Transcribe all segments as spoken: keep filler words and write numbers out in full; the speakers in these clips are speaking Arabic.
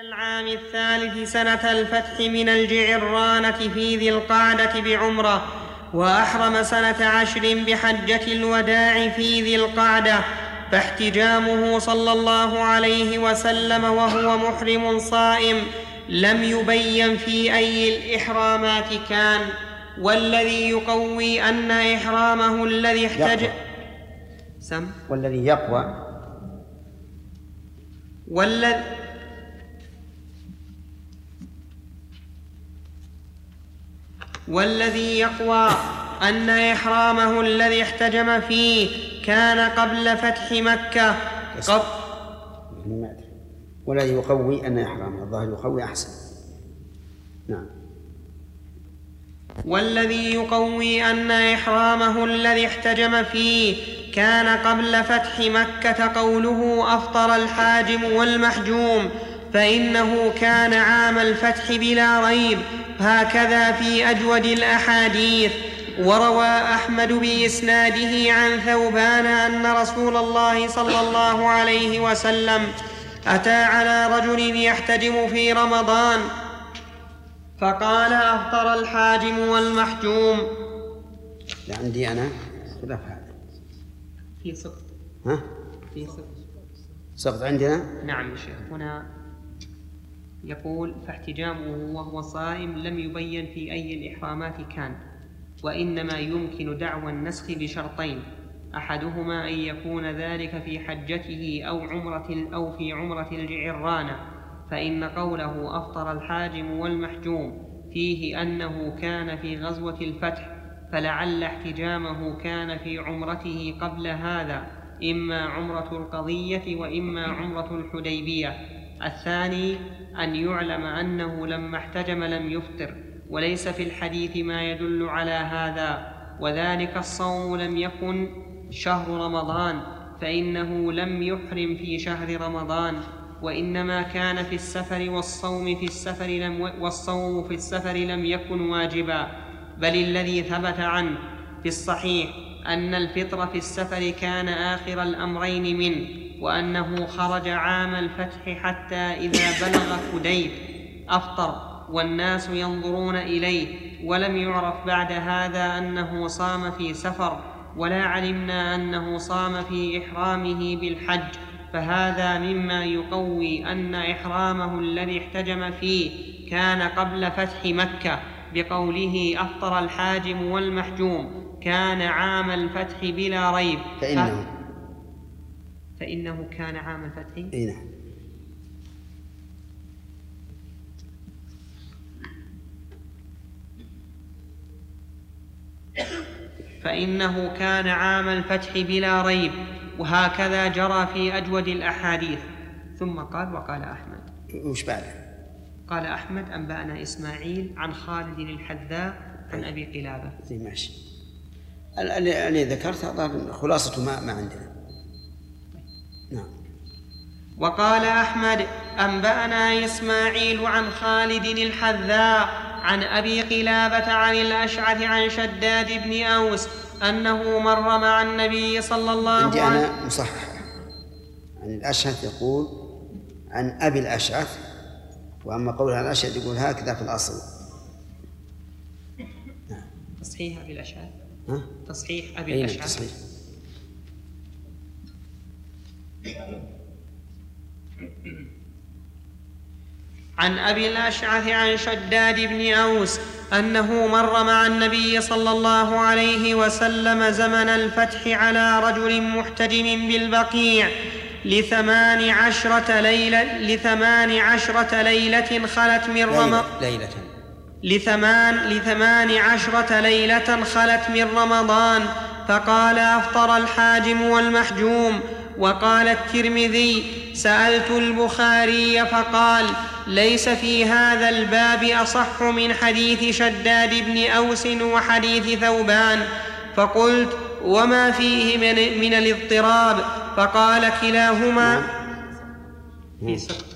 العام الثالث سنة الفتح من الجعرانة في ذي القعدة بعمرة، وأحرم سنة عشر بحجة الوداع في ذي القعدة، فاحتجامه صلى الله عليه وسلم وهو محرم صائم لم يبين في أي الإحرامات كان. والذي يقوي أن إحرامه الذي احتج سم والذي يقوى والذي والذي يقوى أن إحرامه الذي احتجم فيه كان قبل فتح مكة قبل والذي يقوي أن إحرامه الظاهر يقوي أحسن. نعم. والذي يقوي أن إحرامه الذي احتجم فيه كان قبل فتح مكة قوله أفطر الحاجم والمحجوم، فإنه كان عام الفتح بلا ريب، هكذا في أجود الأحاديث. وروى أحمد بإسناده عن ثوبان أن رسول الله صلى الله عليه وسلم أتى على رجل يحتجم في رمضان فقال أفطر الحاجم والمحجوم. عندي أنا خلاف هذا في سقط. ها؟ في سقط. سقط عندنا؟ نعم يا شيخ. هنا يقول فاحتجامه وهو صائم لم يبين في أي الإحرامات كان، وإنما يمكن دعوى النسخ بشرطين، أحدهما أن يكون ذلك في حجته أو عمرة أو في عمرة الجعرانة، فإن قوله أفطر الحاجم والمحجوم فيه أنه كان في غزوة الفتح، فلعل احتجامه كان في عمرته قبل هذا، إما عمرة القضية وإما عمرة الحديبية. الثاني أن يعلم أنه لما احتجم لم يفطر، وليس في الحديث ما يدل على هذا، وذلك الصوم لم يكن شهر رمضان، فإنه لم يحرم في شهر رمضان، وإنما كان في السفر، والصوم في السفر لم والصوم في السفر لم يكن واجبا، بل الذي ثبت عنه في الصحيح أن الفطر في السفر كان آخر الأمرين منه، وأنه خرج عام الفتح حتى إذا بلغ حديد أفطر والناس ينظرون إليه، ولم يعرف بعد هذا أنه صام في سفر، ولا علمنا أنه صام في إحرامه بالحج، فهذا مما يقوي أن إحرامه الذي احتجم فيه كان قبل فتح مكة، بقوله أفطر الحاجم والمحجوم كان عام الفتح بلا ريب. فإنه فإنه كان عام الفتح. نعم. فإنه كان عام الفتح بلا ريب، وهكذا جرى في أجود الأحاديث. ثم قال وقال أحمد. وش بعده؟ قال أحمد أنبأنا إسماعيل عن خالد الحذاء عن أبي قلابة. زي ماشي. اللي ذكرت هذا خلاصة ما, ما عندنا. نعم. وقال أحمد أنبأنا إسماعيل عن خالد الحذاء عن أبي قلابة عن الأشعث عن شداد بن أوس أنه مر مع النبي صلى الله عليه وسلم. عندي أنا مصحح عن الأشعث يقول عن أبي الأشعث، وأما قولها الأشعث يقول هكذا في الأصل. نعم. تصحيح أبي الأشعث. ها؟ تصحيح أبي الأشعث. تصحيح. عن أبي الأشعث عن شداد بن أوس أنه مر مع النبي صلى الله عليه وسلم زمن الفتح على رجل محتجم بالبقيع لثمان عشرة ليلة لثمان عشرة ليلة خلت من رمضان ليلة لثمان لثمان عشرة ليلة خلت من رمضان، فقال أفطر الحاجم والمحجوم. وقال الترمذي سألت البخاري فقال ليس في هذا الباب أصح من حديث شداد بن أوس وحديث ثوبان، فقلت وما فيه من, من الاضطراب؟ فقال كلاهما في سقط.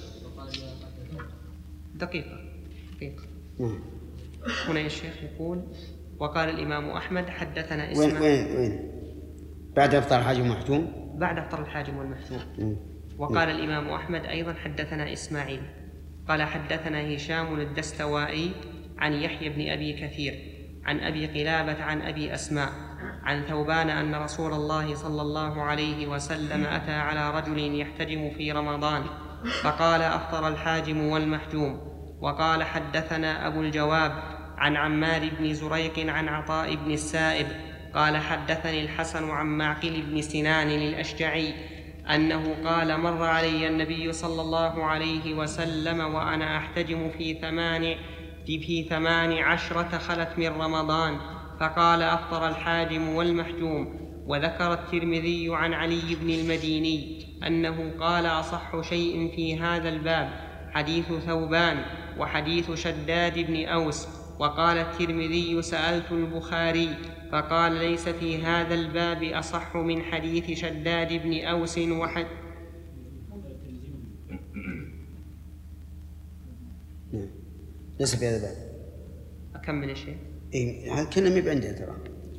دقيقة دقيقة. هنا الشيخ يقول وقال الإمام أحمد حدثنا إسماعيل. وين وين وين بعد أفطر الحاجم والمحجوم. بعد أفطر الحاجم والمحجوم. وقال الإمام أحمد أيضا حدثنا إسماعيل قال حدثنا هشام الدستوائي عن يحيى بن أبي كثير عن أبي قلابة عن أبي أسماء عن ثوبان أن رسول الله صلى الله عليه وسلم أتى على رجل يحتجم في رمضان فقال أفطر الحاجم والمحجوم. وقال حدثنا أبو الجواب عن عمار بن زريق عن عطاء بن السائب قال حدثني الحسن عن معقل بن سنان الأشجعي أنه قال مر علي النبي صلى الله عليه وسلم وأنا أحتجم في ثمان في ثمان عشرة خلت من رمضان فقال أفطر الحاجم والمحجوم. وذكر الترمذي عن علي بن المديني أنه قال أصح شيء في هذا الباب حديث ثوبان وحديث شداد بن أوس. وقال الترمذي سألت البخاري فقال ليس في هذا الباب أصح من حديث شداد بن أوس وحد ليس في هذا الباب. أكمل الشيء إيه هذا كلام يبقى عندنا ترى.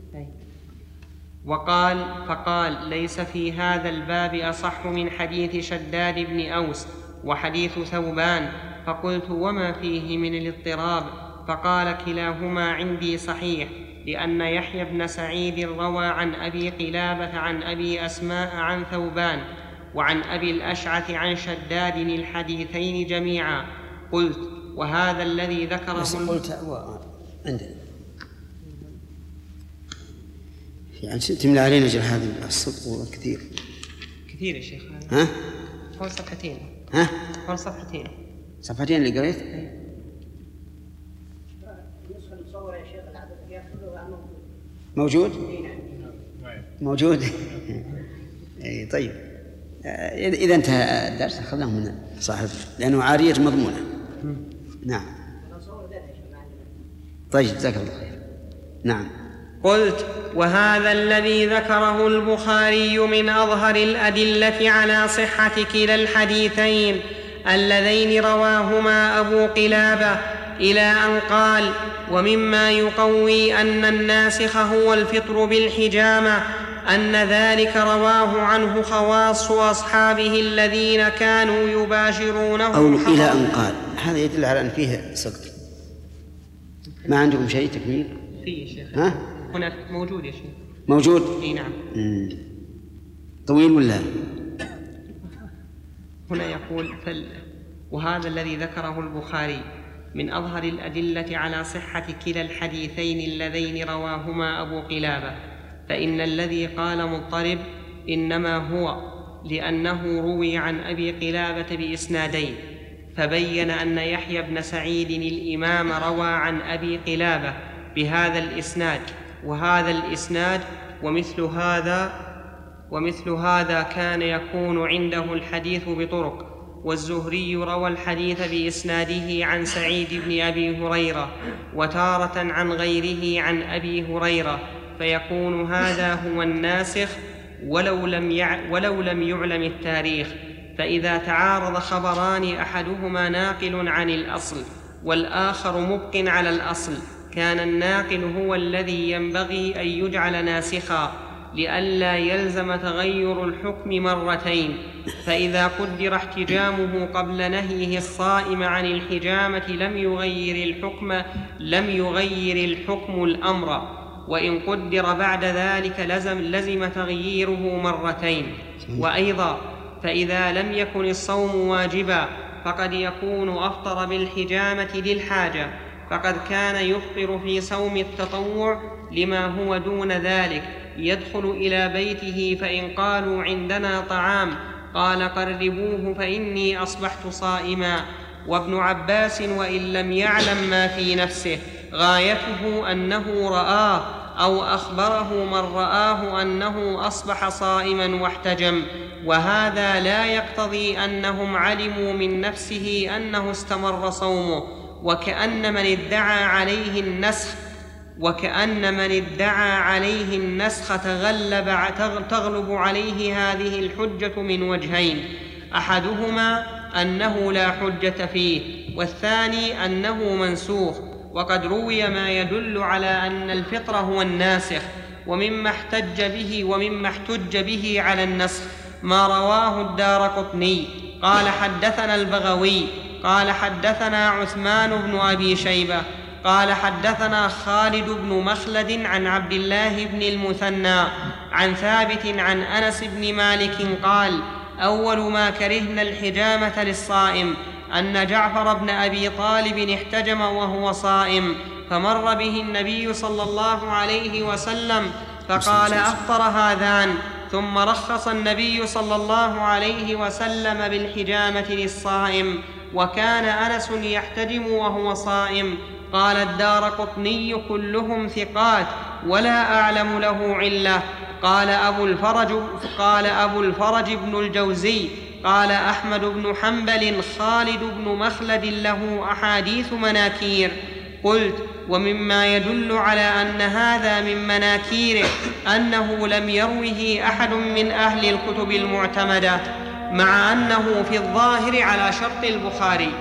وقال فقال ليس في هذا الباب أصح من حديث شداد بن أوس وحديث ثوبان. فقلت وما فيه من الاضطراب؟ فقال كلاهما عندي صحيح لأن يحيى بن سعيد روى عن أبي قلابة عن أبي أسماء عن ثوبان وعن أبي الأشعث عن شداد الحديثين جميعا. قلت وهذا الذي ذكره قلت عندنا يعني تملى علينا جل هذا الصدق كثير كثير يا شيخ. ها حول صفحتين. ها حول صفحتين صفحتين اللي قريت. موجود موجود اي طيب اذا انتهى الدرس اخذناه من صاحب لانه عاريه مضمونه. نعم طيب جزاك الله خير. نعم. قلت وهذا الذي ذكره البخاري من أظهر الأدلة على صحة كلا الحديثين اللذين رواهما أبو قلابة إلى أن قال ومما يقوي أن الناسخ هو الفطر بالحجامة أن ذلك رواه عنه خواص أصحابه الذين كانوا يباشرونه. أو إلى أن قال هذا يدل على أن فيه سقط. ما عندكم شيء تكميل؟ فيه يا شيخ. ها؟ هنا موجود يا شيخ. موجود؟ اي نعم. مم. طويل ولا؟ هنا يقول فل وهذا الذي ذكره البخاري من أظهر الأدلة على صحة كلا الحديثين اللذين رواهما أبو قلابة فإن الذي قال مضطرب إنما هو لأنه روي عن أبي قلابة بإسنادين فبين أن يحيى بن سعيد الإمام روى عن أبي قلابة بهذا الإسناد وهذا الإسناد ومثل هذا ومثل هذا كان يكون عنده الحديث بطرق. والزهري روى الحديث بإسناده عن سعيد بن أبي هريرة وتارة عن غيره عن أبي هريرة فيكون هذا هو الناسخ ولو لم, يع... ولو لم يعلم التاريخ. فإذا تعارض خبران أحدهما ناقل عن الأصل والآخر مبق على الأصل كان الناقل هو الذي ينبغي أن يجعل ناسخا لئلا يلزم تغير الحكم مرتين. فإذا قدر احتجامه قبل نهيه الصائم عن الحجامة لم يغير الحكم لم يغير الحكم الأمر وإن قدر بعد ذلك لزم, لزم تغييره مرتين. وأيضا فإذا لم يكن الصوم واجبا فقد يكون أفطر بالحجامة للحاجة فقد كان يفطر في صوم التطوع لما هو دون ذلك يدخل إلى بيته فإن قالوا عندنا طعام قال قربوه فإني أصبحت صائما. وابن عباس وإن لم يعلم ما في نفسه غايته أنه رآه أو أخبره من رآه أنه أصبح صائما واحتجم وهذا لا يقتضي أنهم علموا من نفسه أنه استمر صومه وكأن من ادعى عليه النسخ وكأن من ادعى عليه النسخ تغلب تغلب عليه هذه الحجة من وجهين أحدهما أنه لا حجة فيه والثاني أنه منسوخ. وقد روي ما يدل على أن الفطر هو الناسخ ومما احتج به ومما احتج به على النسخ ما رواه الدارقطني قال حدثنا البغوي قال حدثنا عثمان بن أبي شيبة قال حدثنا خالد بن مخلد عن عبد الله بن المثنى عن ثابت عن أنس بن مالك قال أول ما كرهنا الحجامة للصائم أن جعفر بن أبي طالب احتجم وهو صائم، فمر به النبي صلى الله عليه وسلم فقال أفطر هذان، ثم رخص النبي صلى الله عليه وسلم بالحجامة للصائم، وكان أنس يحتجم وهو صائم. قال الدارقطني كلهم ثقات ولا أعلم له علة. قال أبو الفرج, قال أبو الفرج بن الجوزي قال أحمد بن حنبل خالد بن مخلد له أحاديث مناكير. قلت ومما يدل على أن هذا من مناكيره أنه لم يروه أحد من أهل الكتب المعتمدة، مع أنه في الظاهر على شرط البخاري.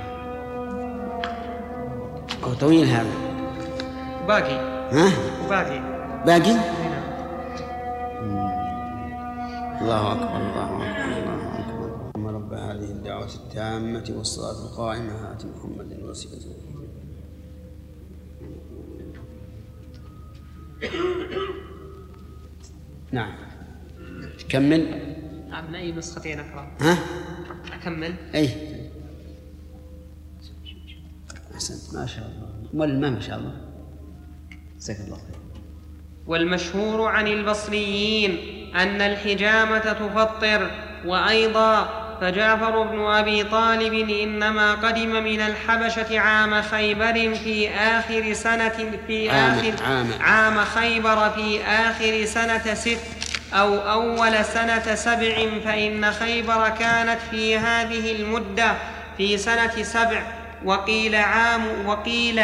أو طويل هذا باقي ها؟ باقي باقي الله أكبر الله أكبر الله أكبر. رب هذه الدعوة التامة والصلاة القائمة آت محمد الوسيلة. نعم تكمل. نعم من أي نسختين أقرأ؟ ها؟ أكمل؟ أي أحسنت ما شاء الله. ما ما شاء الله جزاك الله خير. والمشهور عن البصريين أن الحجامة تفطر. وأيضا فجعفر بن أبي طالب إنما قدم من الحبشة عام خيبر في آخر سنة في آخر عام, عام خيبر في آخر سنة ست أو أول سنة سبع، فإن خيبر كانت في هذه المدة في سنة سبع. وقيل عام وقيل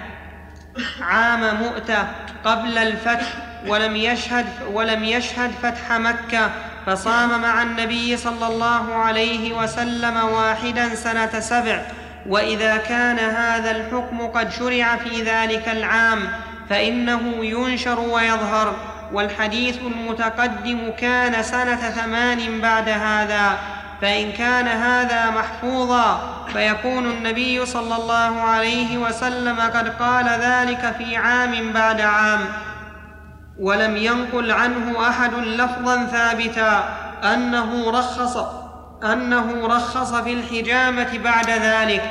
عام مؤتة قبل الفتح، ولم يشهد ولم يشهد فتح مكة، فصام مع النبي صلى الله عليه وسلم واحدا سنة سبع. وإذا كان هذا الحكم قد شرع في ذلك العام فإنه ينشر ويظهر. والحديث المتقدم كان سنة ثمان بعد هذا، فإن كان هذا محفوظا فيكون النبي صلى الله عليه وسلم قد قال ذلك في عام بعد عام، ولم ينقل عنه أحد لفظا ثابتا أنه رخص أنه رخص في الحجامة بعد ذلك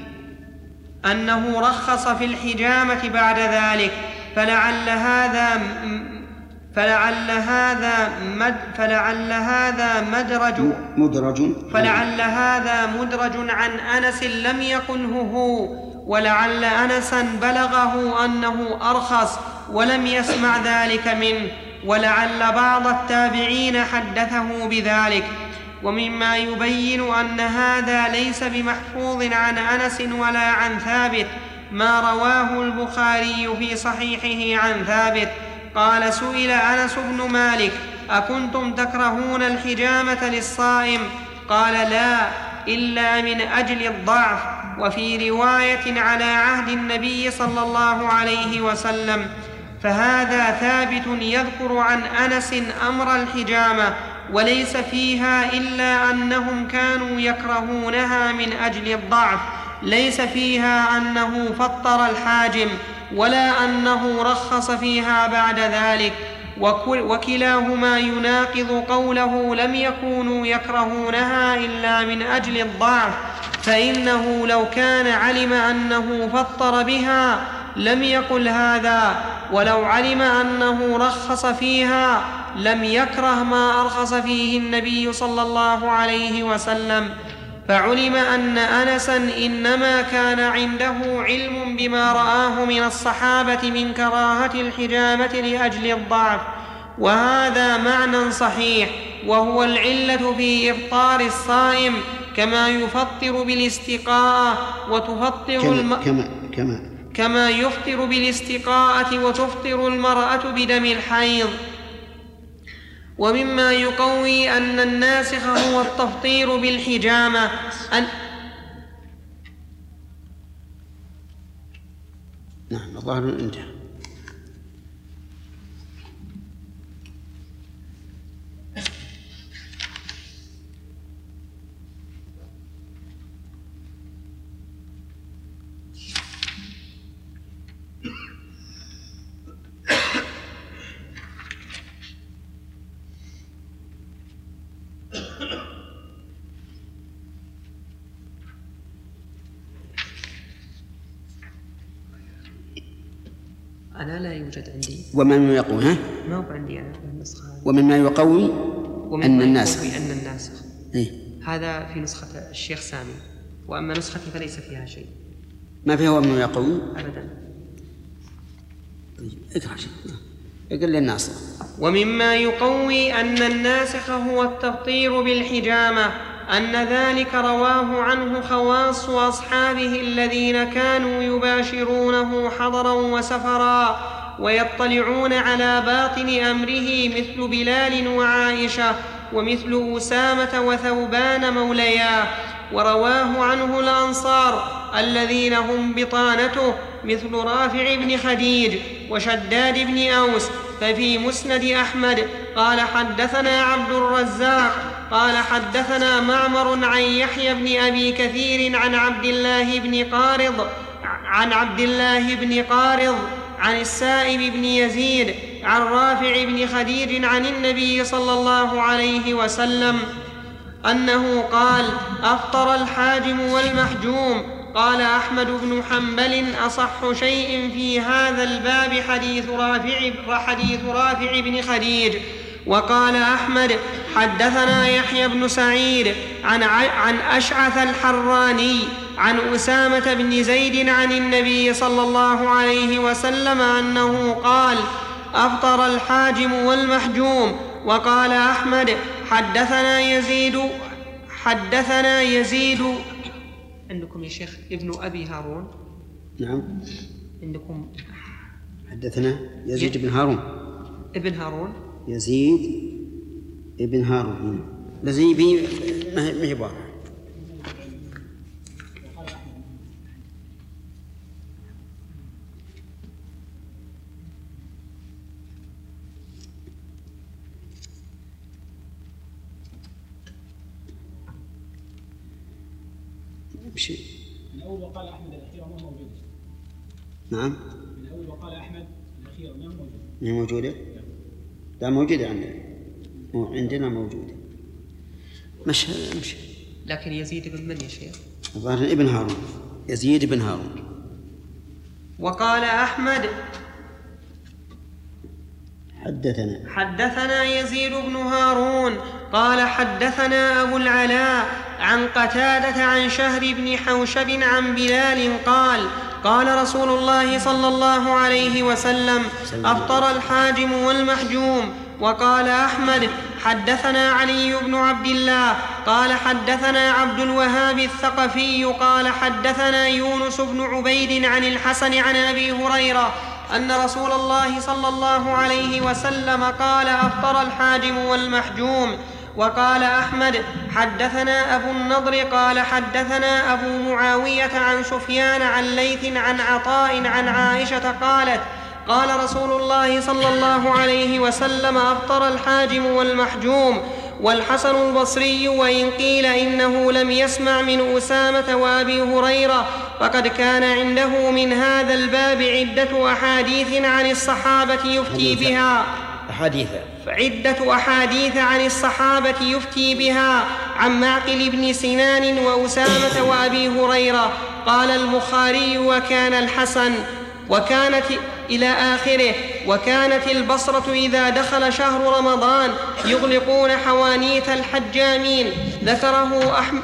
أنه رخص في الحجامة بعد ذلك فلعل هذا فلعل هذا مد فلعل هذا مدرج مدرج فلعل هذا مدرج عن أنس لم يقله هو، ولعل أنسا بلغه أنه أرخص ولم يسمع ذلك منه، ولعل بعض التابعين حدثه بذلك. ومما يبين أن هذا ليس بمحفوظ عن أنس ولا عن ثابت ما رواه البخاري في صحيحه عن ثابت قال سئل أنس بن مالك أكنتم تكرهون الحجامة للصائم؟ قال لا إلا من أجل الضعف. وفي رواية على عهد النبي صلى الله عليه وسلم. فهذا ثابت يذكر عن أنس أمر الحجامة، وليس فيها إلا أنهم كانوا يكرهونها من أجل الضعف، ليس فيها أنه فطر الحاجم ولا أنه رخص فيها بعد ذلك، وكلاهما يناقض قوله لم يكونوا يكرهونها إلا من أجل الضعف، فإنه لو كان علم أنه فطر بها لم يقل هذا، ولو علم أنه رخص فيها لم يكره ما أرخص فيه النبي صلى الله عليه وسلم. فعلم أن أنسا إنما كان عنده علم بما رآه من الصحابة من كراهة الحجامة لأجل الضعف، وهذا معنى صحيح، وهو العلة في إفطار الصائم كما يفطر بالاستقاءة وتفطر الم... كما كما كما يفطر بالاستقاءة وتفطر المرأة بدم الحيض. ومما يقوي أن الناسخ هو التفطير بالحجامة أن نعم الظاهر انتهى. أنا لا يوجد عندي. ومن يقوي ها؟ ما هو عندي أنا النسخة. ومما يقوي ومن أن الناسخ. أن الناسخ. إيه؟ هذا في نسخة الشيخ سامي، وأما نسختي فليس فيها شيء. ما فيها ومن يقوي؟ أبدا. طيب اقرأ شيء. اقرأ للناسخ. ومما يقوي أن الناسخ هو التفطير بالحجامة أن ذلك رواه عنه خواص أصحابه الذين كانوا يباشرونه حضرا وسفرا ويطلعون على باطن أمره مثل بلال وعائشة ومثل أسامة وثوبان مولياه. ورواه عنه الأنصار الذين هم بطانته مثل رافع بن خديج وشداد بن أوس. ففي مسند أحمد قال حدثنا عبد الرزاق قال حدثنا معمر عن يحيى بن أبي كثير عن عبد الله بن قارض عن عبد الله بن قارض عن السائب بن يزيد عن رافع بن خديج عن النبي صلى الله عليه وسلم أنه قال أفطر الحاجم والمحجوم. قال أحمد بن حنبل أصح شيء في هذا الباب حديث رافع, حديث رافع بن خديج. وقال أحمد حدثنا يحيى بن سعيد عن, عن أشعث الحراني عن أسامة بن زيد عن النبي صلى الله عليه وسلم أنه قال أفطر الحاجم والمحجوم. وقال أحمد حدثنا يزيد حدثنا يزيد عندكم يا شيخ ابن أبي هارون؟ نعم عندكم حدثنا يزيد بن هارون ابن هارون يزيد ابن هارون الذي به ما هي واضح. شيء. من أول وقال أحمد الأخير ما موجود. نعم. من أول وقال أحمد الأخير ما موجود. ما موجودة؟ لا موجودة عندنا. عندنا موجودة. مش مش. لكن يزيد بن من يا شيخ؟ الظاهر ابن هارون. يزيد بن هارون. وقال أحمد حدثنا حدثنا يزيد بن هارون قال حدثنا أبو العلاء عن قتادة عن شهر بن حوشب عن بلال قال قال رسول الله صلى الله عليه وسلم أفطر الحاجم والمحجوم. وقال أحمد حدثنا علي بن عبد الله قال حدثنا عبد الوهاب الثقفي قال حدثنا يونس بن عبيد عن الحسن عن أبي هريرة أن رسول الله صلى الله عليه وسلم قال أفطر الحاجم والمحجوم. وقال أحمد حدثنا أبو النضر قال حدثنا أبو معاوية عن سفيان عن ليث عن عطاء عن عائشة قالت قال رسول الله صلى الله عليه وسلم أفطر الحاجم والمحجوم. والحسن البصري وإن قيل إنه لم يسمع من أسامة وأبي هريرة فقد كان عنده من هذا الباب عدة أحاديث عن الصحابة يفتي بها أحاديث عدة أحاديث عن الصحابة يفتي بها عن معقل بن سنان وأسامة وأبي هريرة. قال البخاري وكان الحسن وكانت إلى آخره. وكانت البصرة إذا دخل شهر رمضان يغلقون حوانيت الحجامين. ذكره أحمد.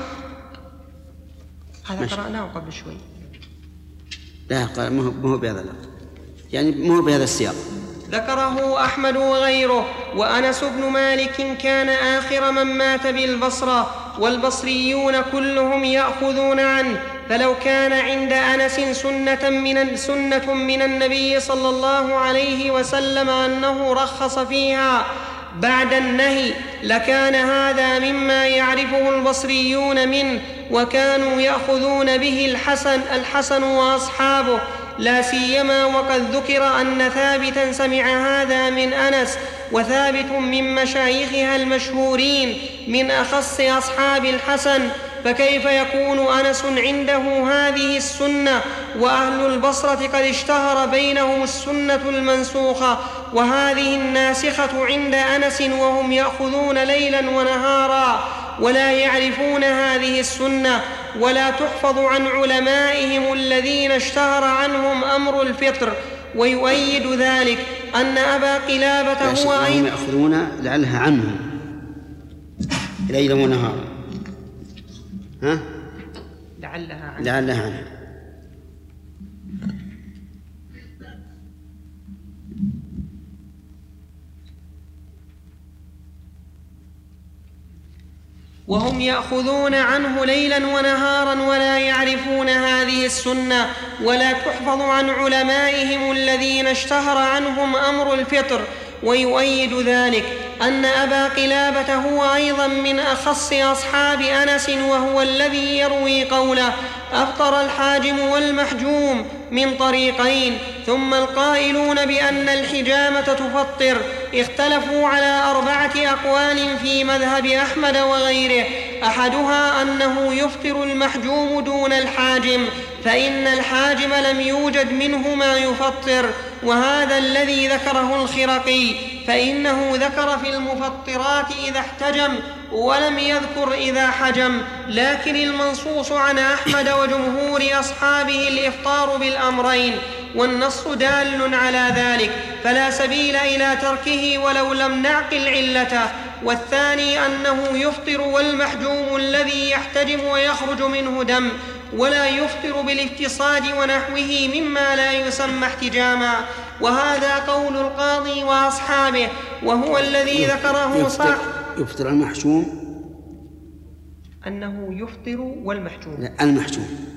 هذا قرأناه قبل شوي. لا مو هو بهذا يعني مو بهذا السياق. ذكره أحمد وغيره. وأنس بن مالك كان آخر من مات بالبصرة والبصريون كلهم يأخذون عنه. فلو كان عند أنس سنة من, سنة من النبي صلى الله عليه وسلم أنه رخص فيها بعد النهي لكان هذا مما يعرفه البصريون منه وكانوا يأخذون به الحسن, الحسن وأصحابه لا سيما وقد ذكر أن ثابتا سمع هذا من أنس وثابت من مشايخها المشهورين من أخص أصحاب الحسن. فكيف يكون أنس عنده هذه السنة وأهل البصرة قد اشتهر بينهم السنة المنسوخة وهذه الناسخة عند أنس وهم يأخذون ليلا ونهارا ولا يعرفون هذه السنة ولا تحفظ عن علمائهم الذين اشتهر عنهم أمر الفطر ويؤيد ذلك أن أبا قلابة هو أيضا يأخذون لعلها عنهم ليلا ونهارا. ها؟ لعلها عنهم لعلها عنهم وهم يأخذون عنه ليلا ونهارا ولا يعرفون هذه السنة ولا تحفظ عن علمائهم الذين اشتهر عنهم أمر الفطر. ويؤيد ذلك أن أبا قلابة هو أيضا من أخص أصحاب أنس، وهو الذي يروي قوله أفطر الحاجم والمحجوم من طريقين. ثم القائلون بأن الحجامة تفطر اختلفوا على أربعة أقوال في مذهب أحمد وغيره. أحدها أنه يفطر المحجوم دون الحاجم، فإن الحاجم لم يوجد منه ما يفطر، وهذا الذي ذكره الخرقي، فإنه ذكر في المفطرات إذا احتجم ولم يذكر إذا حجم. لكن المنصوص عن أحمد وجمهور أصحابه الإفطار بالأمرين، والنص دال على ذلك، فلا سبيل إلى تركه ولو لم نعقل علته. والثاني أنه يفطر والمحجوم الذي يحتجم ويخرج منه دم، ولا يفطر بالافتصاد ونحوه مما لا يسمى احتجاما، وهذا قول القاضي وأصحابه، وهو الذي ذكره صاحب. يفطر المحجوم أنه يفطر والمحجوم لا المحجوم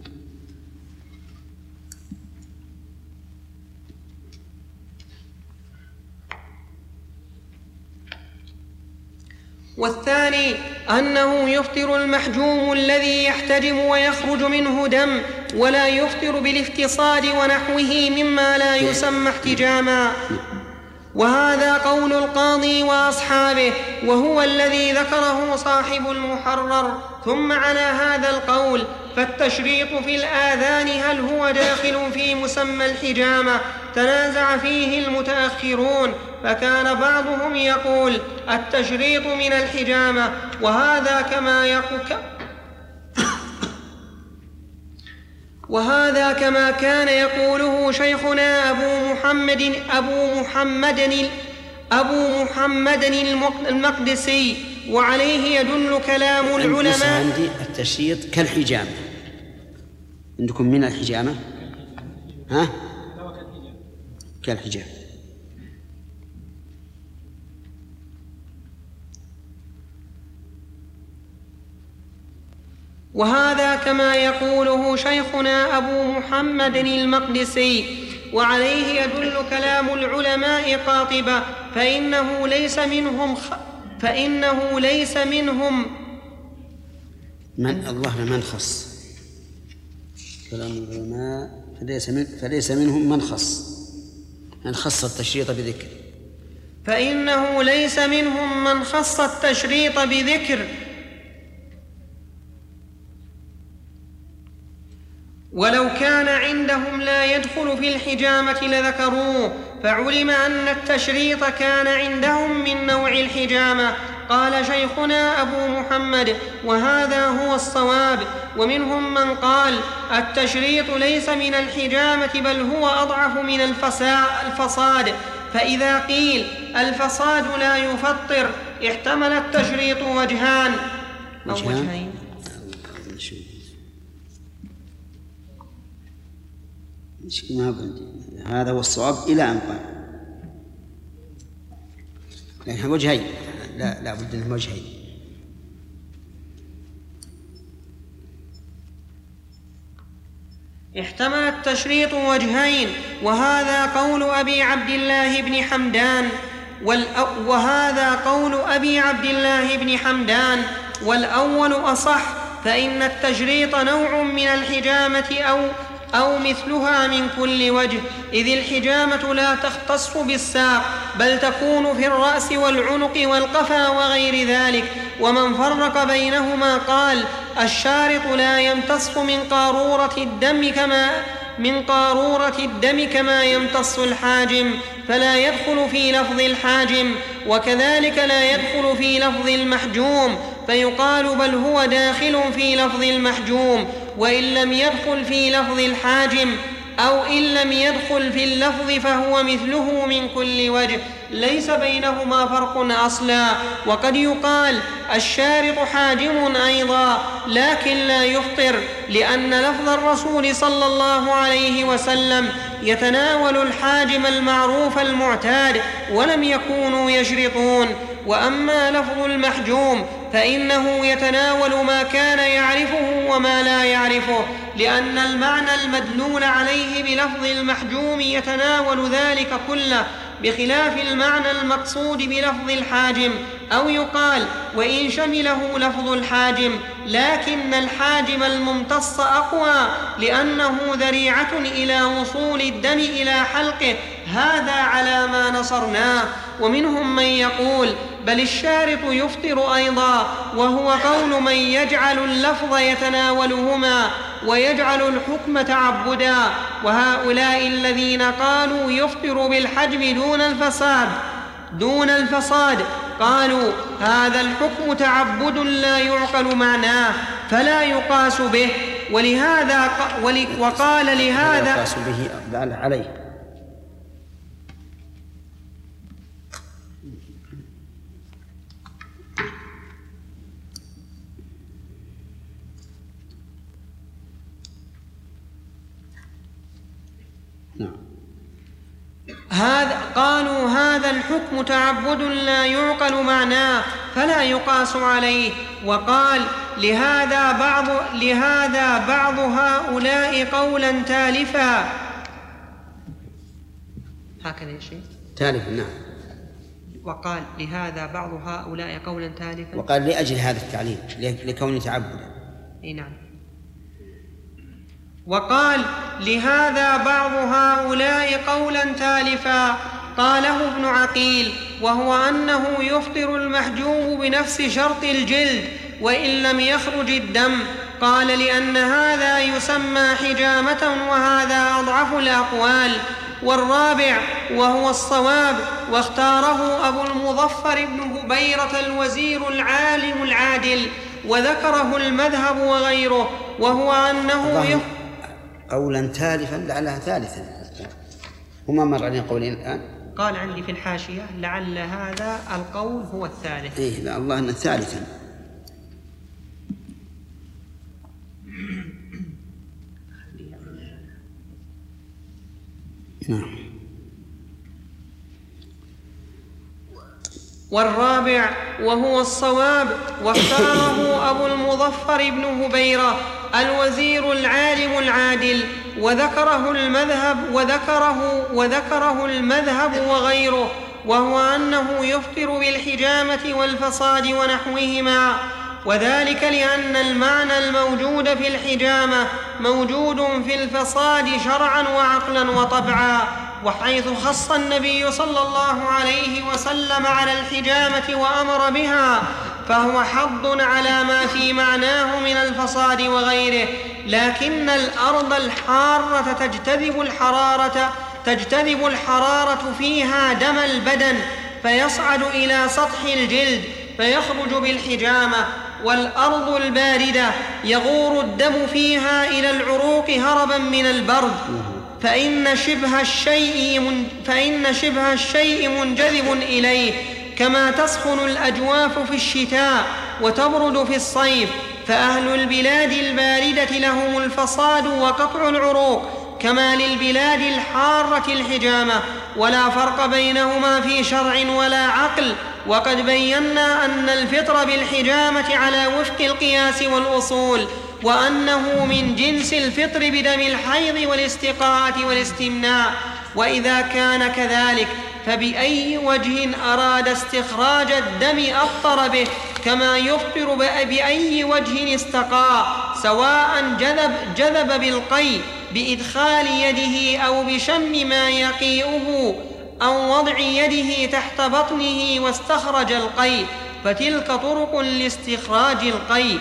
والثاني أنه يفطر المحجوم الذي يحتجم ويخرج منه دم، ولا يفطر بالافتصاد ونحوه مما لا يسمى احتجاما، وهذا قول القاضي وأصحابه، وهو الذي ذكره صاحب المحرر. ثم على هذا القول فالتشريط في الآذان هل هو داخل في مسمى الحجامة تنازع فيه المتأخرون، فكان بعضهم يقول التشريط من الحجامة، وهذا كما يقول وهذا كما كان يقوله شيخنا أبو محمد أبو محمد أبو محمد المقدسي، وعليه يدل كلام العلماء. عندي التشريط كالحجامة، عندكم من الحجامة ها كالحجامة. وهذا كما يقوله شيخنا أبو محمد المقدسي، وعليه يدل كلام العلماء قاطبة، فإنه ليس منهم خ... فإنه ليس منهم من الله من خص كلام العلماء فليس, من... فليس منهم من خص من خص التشريط بذكر فإنه ليس منهم من خص التشريط بذكر، ولو كان عندهم لا يدخل في الحجامة لذكروه، فعلم أن التشريط كان عندهم من نوع الحجامة. قال شيخنا أبو محمد وهذا هو الصواب. ومنهم من قال التشريط ليس من الحجامة بل هو أضعف من الفصاد، فإذا قيل الفصاد لا يفطر احتمل التشريط وجهان أو وجهين. هذا هو الصواب إلى أن قال لكن وجهين، لا لا بد من وجهين. احتمل التشريط وجهين، وهذا قول أبي عبد الله بن حمدان وهذا قول أبي عبد الله بن حمدان والأول أصح، فإن التشريط نوع من الحجامة أو أو مثلها من كل وجه، إذ الحجامة لا تختص بالساق بل تكون في الرأس والعنق والقفا وغير ذلك. ومن فرق بينهما قال الشارط لا يمتص من قارورة الدم كما من قارورة الدم كما يمتص الحاجم، فلا يدخل في لفظ الحاجم، وكذلك لا يدخل في لفظ المحجوم، فيقال بل هو داخل في لفظ المحجوم وإن لم يدخل في لفظ الحاجم. أو إن لم يدخل في اللفظ فهو مثله من كل وجه، ليس بينهما فرق أصلا. وقد يقال الشارط حاجم أيضا لكن لا يفطر، لأن لفظ الرسول صلى الله عليه وسلم يتناول الحاجم المعروف المعتاد ولم يكونوا يشرطون. وأما لفظ المحجوم فإنه يتناول ما كان يعرفه وما لا يعرفه، لأن المعنى المدلول عليه بلفظ المحجوم يتناول ذلك كله، بخلاف المعنى المقصود بلفظ الحاجم. أو يقال وإن شمله لفظ الحاجم لكن الحاجم الممتص أقوى، لأنه ذريعة إلى وصول الدم إلى حلقه، هذا على ما نصرناه. ومنهم من يقول بل الشارط يفطر أيضا، وهو قول من يجعل اللفظ يتناولهما ويجعل الحكم تعبدا. وهؤلاء الذين قالوا يفطر بالحجم دون الفساد دون الفساد قالوا هذا الحكم تعبد لا يعقل معناه فلا يقاس به، ولهذا وقال لهذا يقاس به عليه. هذا قالوا هذا الحكم تعبد لا يعقل معناه فلا يقاس عليه. وقال لهذا بعض لهذا بعض هؤلاء قولا تالفا، هكذا يا شيخ تالفا نعم. وقال لهذا بعض هؤلاء قولا تالفا، وقال لأجل هذا التعليل لكونه تعبدا. اي نعم. وقال لهذا بعض هؤلاء قولا تالفا قاله ابن عقيل، وهو أنه يفطر المحجوم بنفس شرط الجلد وإن لم يخرج الدم. قال لأن هذا يسمى حجامة وهذا أضعف الأقوال. والرابع وهو الصواب واختاره أبو المظفر بن هبيرة الوزير العالم العادل، وذكره المذهب وغيره، وهو أنه يف... قولا تالفا لعلها ثالثا، وما مر علينا قولين الآن. قال عندي في الحاشية لعل هذا القول هو الثالث. إيه لا الله أنه ثالثا. نعم. والرابع وهو الصواب واختاره أبو المظفر بن هبيرة الوزير العالم العادل، وذكره المذهب وذكره وذكره المذهب وغيره، وهو أنه يفطر بالحجامة والفصاد ونحوهما، وذلك لأن المعنى الموجود في الحجامة موجود في الفصاد شرعا وعقلا وطبعا. وحيث خص النبي صلى الله عليه وسلم على الحجامة وأمر بها فهو حض على ما في معناه من الفصاد وغيره، لكن الأرض الحارة تجتذب الحرارة تجتذب الحرارة فيها دم البدن فيصعد إلى سطح الجلد فيخرج بالحجامة، والأرض الباردة يغور الدم فيها إلى العروق هربا من البرد، فإن شبه الشيء من فإن شبه الشيء منجذب إليه، كما تسخن الأجواف في الشتاء وتبرد في الصيف. فأهل البلاد الباردة لهم الفصاد وقطع العروق كما للبلاد الحارة الحجامة، ولا فرق بينهما في شرع ولا عقل. وقد بينا أن الفطر بالحجامة على وفق القياس والأصول، وأنه من جنس الفطر بدم الحيض والاستقاءة والاستمناء. وإذا كان كذلك فبأي وجه أراد استخراج الدم أفطر به، كما يفطر بأي وجه استقاء، سواء جذب, جذب بالقي بإدخال يده أو بشم ما يقيئه أو وضع يده تحت بطنه واستخرج القي، فتلك طرق لاستخراج القي،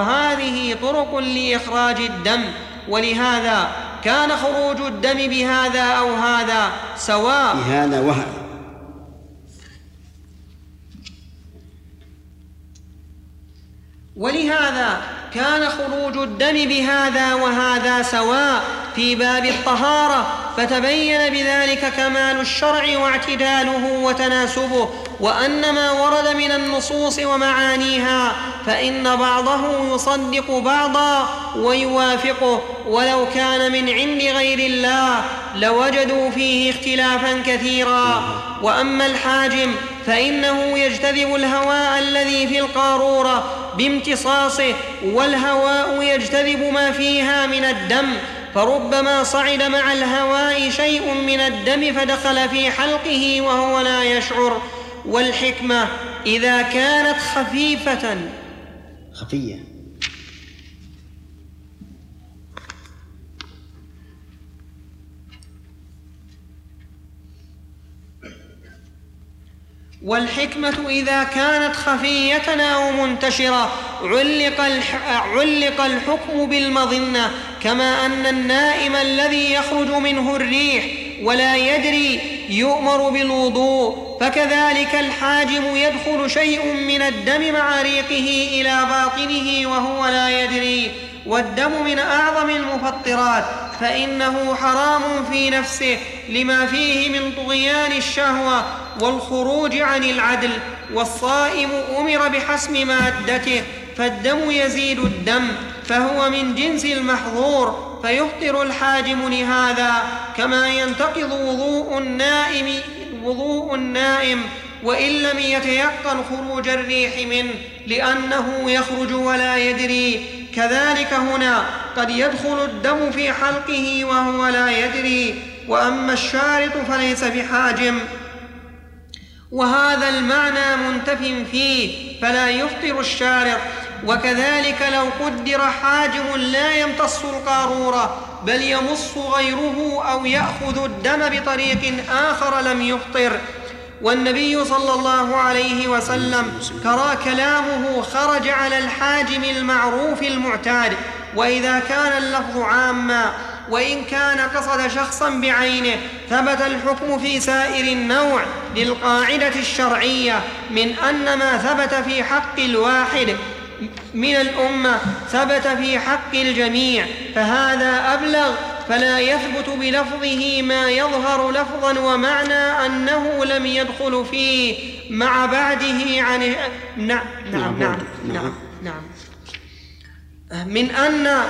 وهذه طرق لإخراج الدم. ولهذا كان خروج الدم بهذا أو هذا سواء بهذا وهذا ولهذا كان خروج الدم بهذا وهذا سواء، في باب الطهارة، فتبين بذلك كمال الشرع واعتداله وتناسبه، وأن ما ورد من النصوص ومعانيها فإن بعضه يصدق بعضا ويوافقه، ولو كان من عند غير الله لوجدوا فيه اختلافا كثيرا. وأما الحاجم فإنه يجتذب الهواء الذي في القارورة بامتصاصه، والهواء يجتذب ما فيها من الدم، فربما صعد مع الهواء شيء من الدم فدخل في حلقه وهو لا يشعر. والحكمة إذا كانت خفيفة خفية والحكمة إذا كانت خفية أو منتشرة علق, علق الحكم بالمظنة، كما أن النائم الذي يخرج منه الريح ولا يدري يؤمر بالوضوء، فكذلك الحاجم يدخل شيء من الدم مع ريقه إلى باطنه وهو لا يدري. والدم من أعظم المفطرات، فإنه حرام في نفسه لما فيه من طغيان الشهوة والخروج عن العدل، والصائم أمر بحسم مادته، فالدم يزيد الدم فهو من جنس المحظور، فيفطر الحاجم لهذا، كما ينتقض وضوء النائم وضوء النائم وإن لم يتيقن خروج الريح منه لأنه يخرج ولا يدري. كذلك هنا قد يدخل الدم في حلقه وهو لا يدري. وأما الشارط فليس بحاجم، وهذا المعنى منتف فيه، فلا يفطر الشارط. وكذلك لو قدر حاجم لا يمتص القارورة بل يمص غيره أو يأخذ الدم بطريق آخر لم يفطر. والنبي صلى الله عليه وسلم ترى كلامه خرج على الحاجم المعروف المعتاد، وإذا كان اللفظ عاما وإن كان قصد شخصا بعينه ثبت الحكم في سائر النوع للقاعدة الشرعية من أن ما ثبت في حق الواحد من الأمة ثبت في حق الجميع، فهذا أبلغ، فلا يثبت بلفظه ما يظهر لفظا ومعنى أنه لم يدخل فيه مع بعده عن نعم نعم نعم نعم, نعم. من أن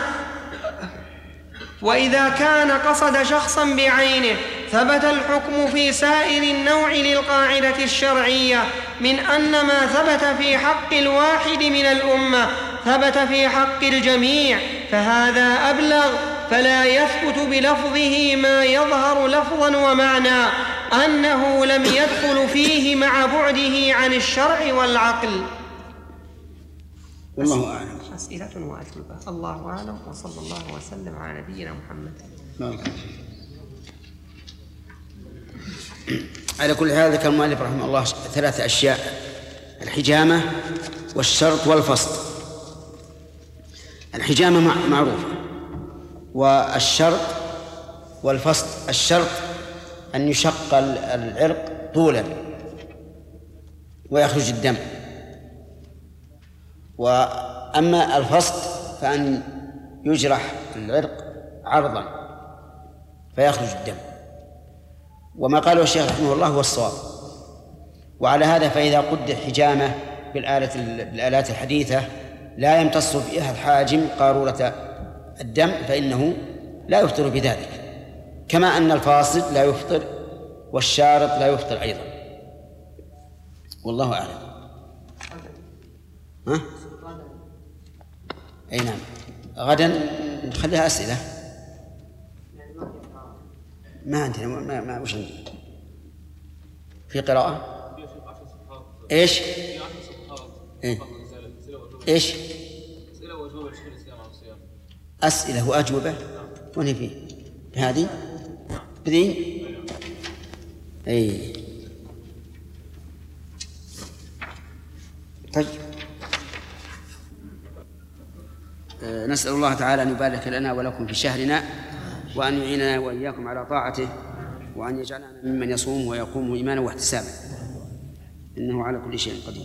وإذا كان قصد شخصا بعينه ثبت الحكم في سائر النوع للقاعدة الشرعية من أن ما ثبت في حق الواحد من الأمة ثبت في حق الجميع، فهذا أبلغ، فلا يثبت بلفظه ما يظهر لفظا ومعنى أنه لم يدخل فيه مع بعده عن الشرع والعقل. والله أعلم. أسئلة وأجوبة. الله أعلم، وصلى الله وسلم على نبينا محمد. على كل حال ذكر المؤلف رحمه الله ثلاث أشياء: الحجامة والشرط والفصل. الحجامة معروفة، والشرط والفصل. الشرط أن يشق العرق طولا ويخرج الدم، وأما الفصل فأن يجرح العرق عرضا فيخرج الدم. وما قاله الشيخ رحمه الله هو الصواب. وعلى هذا فإذا قدر حجامة بالآلة بالآلات الحديثة لا يمتص فيها الحاجم قارورة الدم فإنه لا يفطر بذلك، كما أن الفاصل لا يفطر والشارط لا يفطر أيضا. والله أعلم. ها؟ أي نعم، غدا نخليها أسئلة. ما عندنا ما ما وش عندنا في قراءة؟ إيش؟ إيه؟ إيش؟ أسئلة وأجوبة. وين فيه؟ هذه؟ بذي؟ أي. طيب. أه نسأل الله تعالى أن يبارك لنا ولكم في شهرنا، وأن يعيننا وإياكم على طاعته، وأن يجعلنا ممن يصوم ويقوم إيمانا واحتسابا، إنه على كل شيء قدير.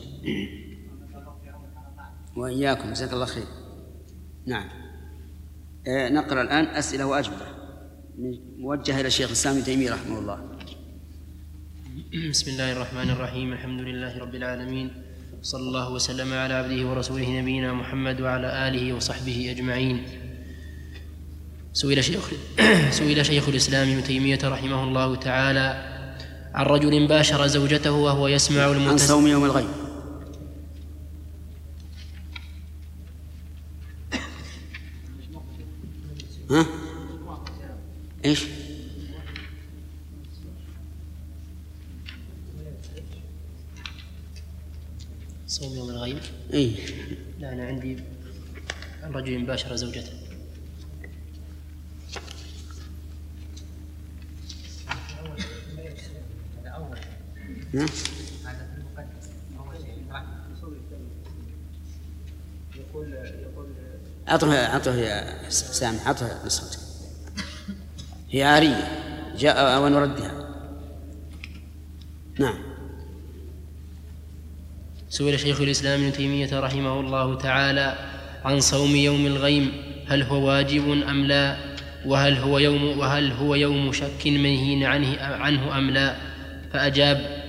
وإياكم، جزاك الله خير. نعم. أه نقرأ الآن أسئلة وأجوبة. موجه إلى الشيخ الإسلام ابن تيمية رحمه الله. بسم الله الرحمن الرحيم. الحمد لله رب العالمين، صلى الله وسلم على عبده ورسوله نبينا محمد وعلى آله وصحبه أجمعين. سئل شيخ سئل شيخ الإسلام ابن تيمية رحمه الله تعالى عن رجل باشر زوجته وهو يسمع المتس... عن صوم يوم الغيب. ها؟ إيش؟ صوم يوم الغيب؟ إيه؟ لا، أنا عندي عن رجل باشر زوجته. ها؟ أعطه أعطه يا سامي، أعطه نسختك، هي عارية جاء ونردها. نعم. سئل شيخ الإسلام ابن تيمية رحمه الله تعالى عن صوم يوم الغيم هل هو واجب أم لا، وهل هو يوم وهل هو يوم شك منهي عنه عنه أم لا، فأجاب: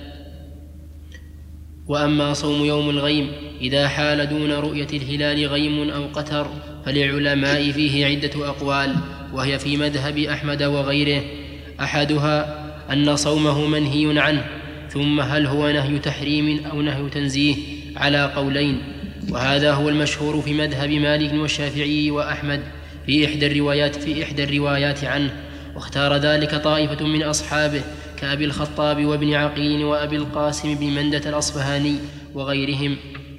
وأما صوم يوم الغيم إذا حال دون رؤية الهلال غيم أو قتر فللعلماء فيه عدة أقوال، وهي في مذهب أحمد وغيره. أحدها أن صومه منهي عنه، ثم هل هو نهي تحريم أو نهي تنزيه على قولين، وهذا هو المشهور في مذهب مالك والشافعي وأحمد في إحدى الروايات في إحدى الروايات عنه، واختار ذلك طائفة من أصحابه كأبي الخطاب وابن عقيل وأبي القاسم بن مندة الأصفهاني وغيرهم.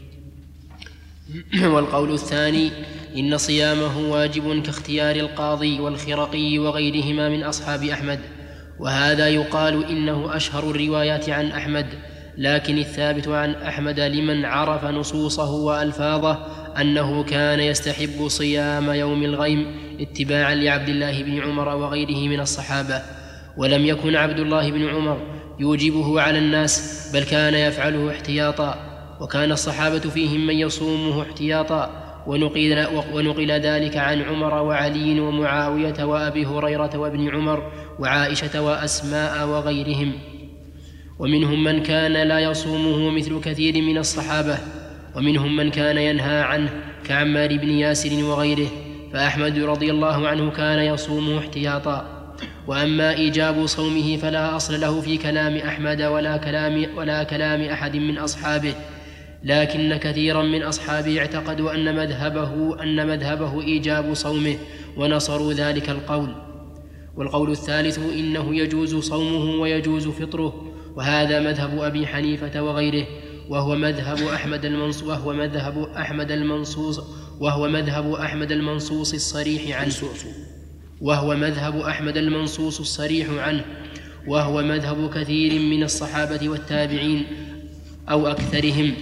والقول الثاني إن صيامه واجب كاختيار القاضي والخرقي وغيرهما من أصحاب أحمد، وهذا يقال إنه أشهر الروايات عن أحمد، لكن الثابت عن أحمد لمن عرف نصوصه وألفاظه أنه كان يستحب صيام يوم الغيم اتباعا لعبد الله بن عمر وغيره من الصحابة، ولم يكن عبد الله بن عمر يوجبه على الناس، بل كان يفعله احتياطا، وكان الصحابة فيهم من يصومه احتياطا، ونقل, ونقل ذلك عن عمر وعلي ومعاوية وأبي هريرة وابن عمر وعائشة وأسماء وغيرهم. ومنهم من كان لا يصومه مثل كثير من الصحابة، ومنهم من كان ينهى عنه كعمار بن ياسر وغيره، فأحمد رضي الله عنه كان يصومه احتياطا. وأما إيجاب صومه فلا أصل له في كلام أحمد ولا كلام, ولا كلام أحد من أصحابه، لكن كثيرا من أصحابه اعتقدوا أن مذهبه, أن مذهبه إيجاب صومه، ونصروا ذلك القول. والقول الثالث إنه يجوز صومه ويجوز فطره، وهذا مذهب أبي حنيفة وغيره، وهو مذهب أحمد المنصوص وهو مذهب أحمد المنصوص وهو مذهب أحمد المنصوص الصريح عنه وهو مذهب أحمد المنصوص الصريح عنه وهو مذهب كثير من الصحابة والتابعين أو أكثرهم.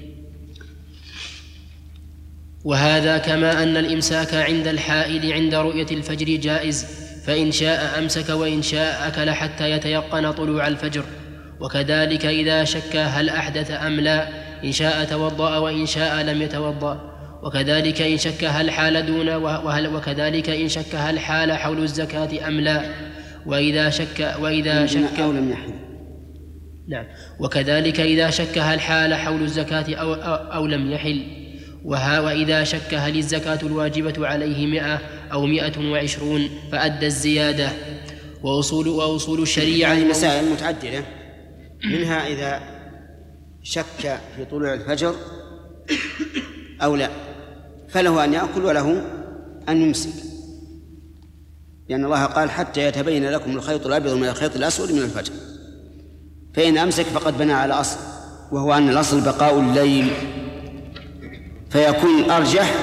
وهذا كما أن الإمساك عند الحائل عند رؤية الفجر جائز، فإن شاء أمسك وإن شاء أكل حتى يتيقن طلوع الفجر. وكذلك إذا شك هل أحدث أم لا، إن شاء توضأ وإن شاء لم يتوضأ. وكذلك إن شك هل حال دون وهل وكذلك إن شك هل حال حول الزكاة أم لا، وإذا شك وإذا شك أو لم يحل. نعم. وكذلك إذا شك هل حال حول الزكاة أو, أو, أو لم يحل. وها وإذا شك هل الزكاة الواجبة عليه مئة أو مئة وعشرون فأدى الزيادة. وأصول وأصول الشريعة هذه مسائل متعددة، منها إذا شك في طلوع الفجر أو لا فله أن يأكل وله أن يمسك، لأن الله قال حتى يتبين لكم الخيط الأبيض من الخيط الأسود من الفجر، فإن أمسك فقد بنى على أصل، وهو أن الأصل بقاء الليل، فيكون الأرجح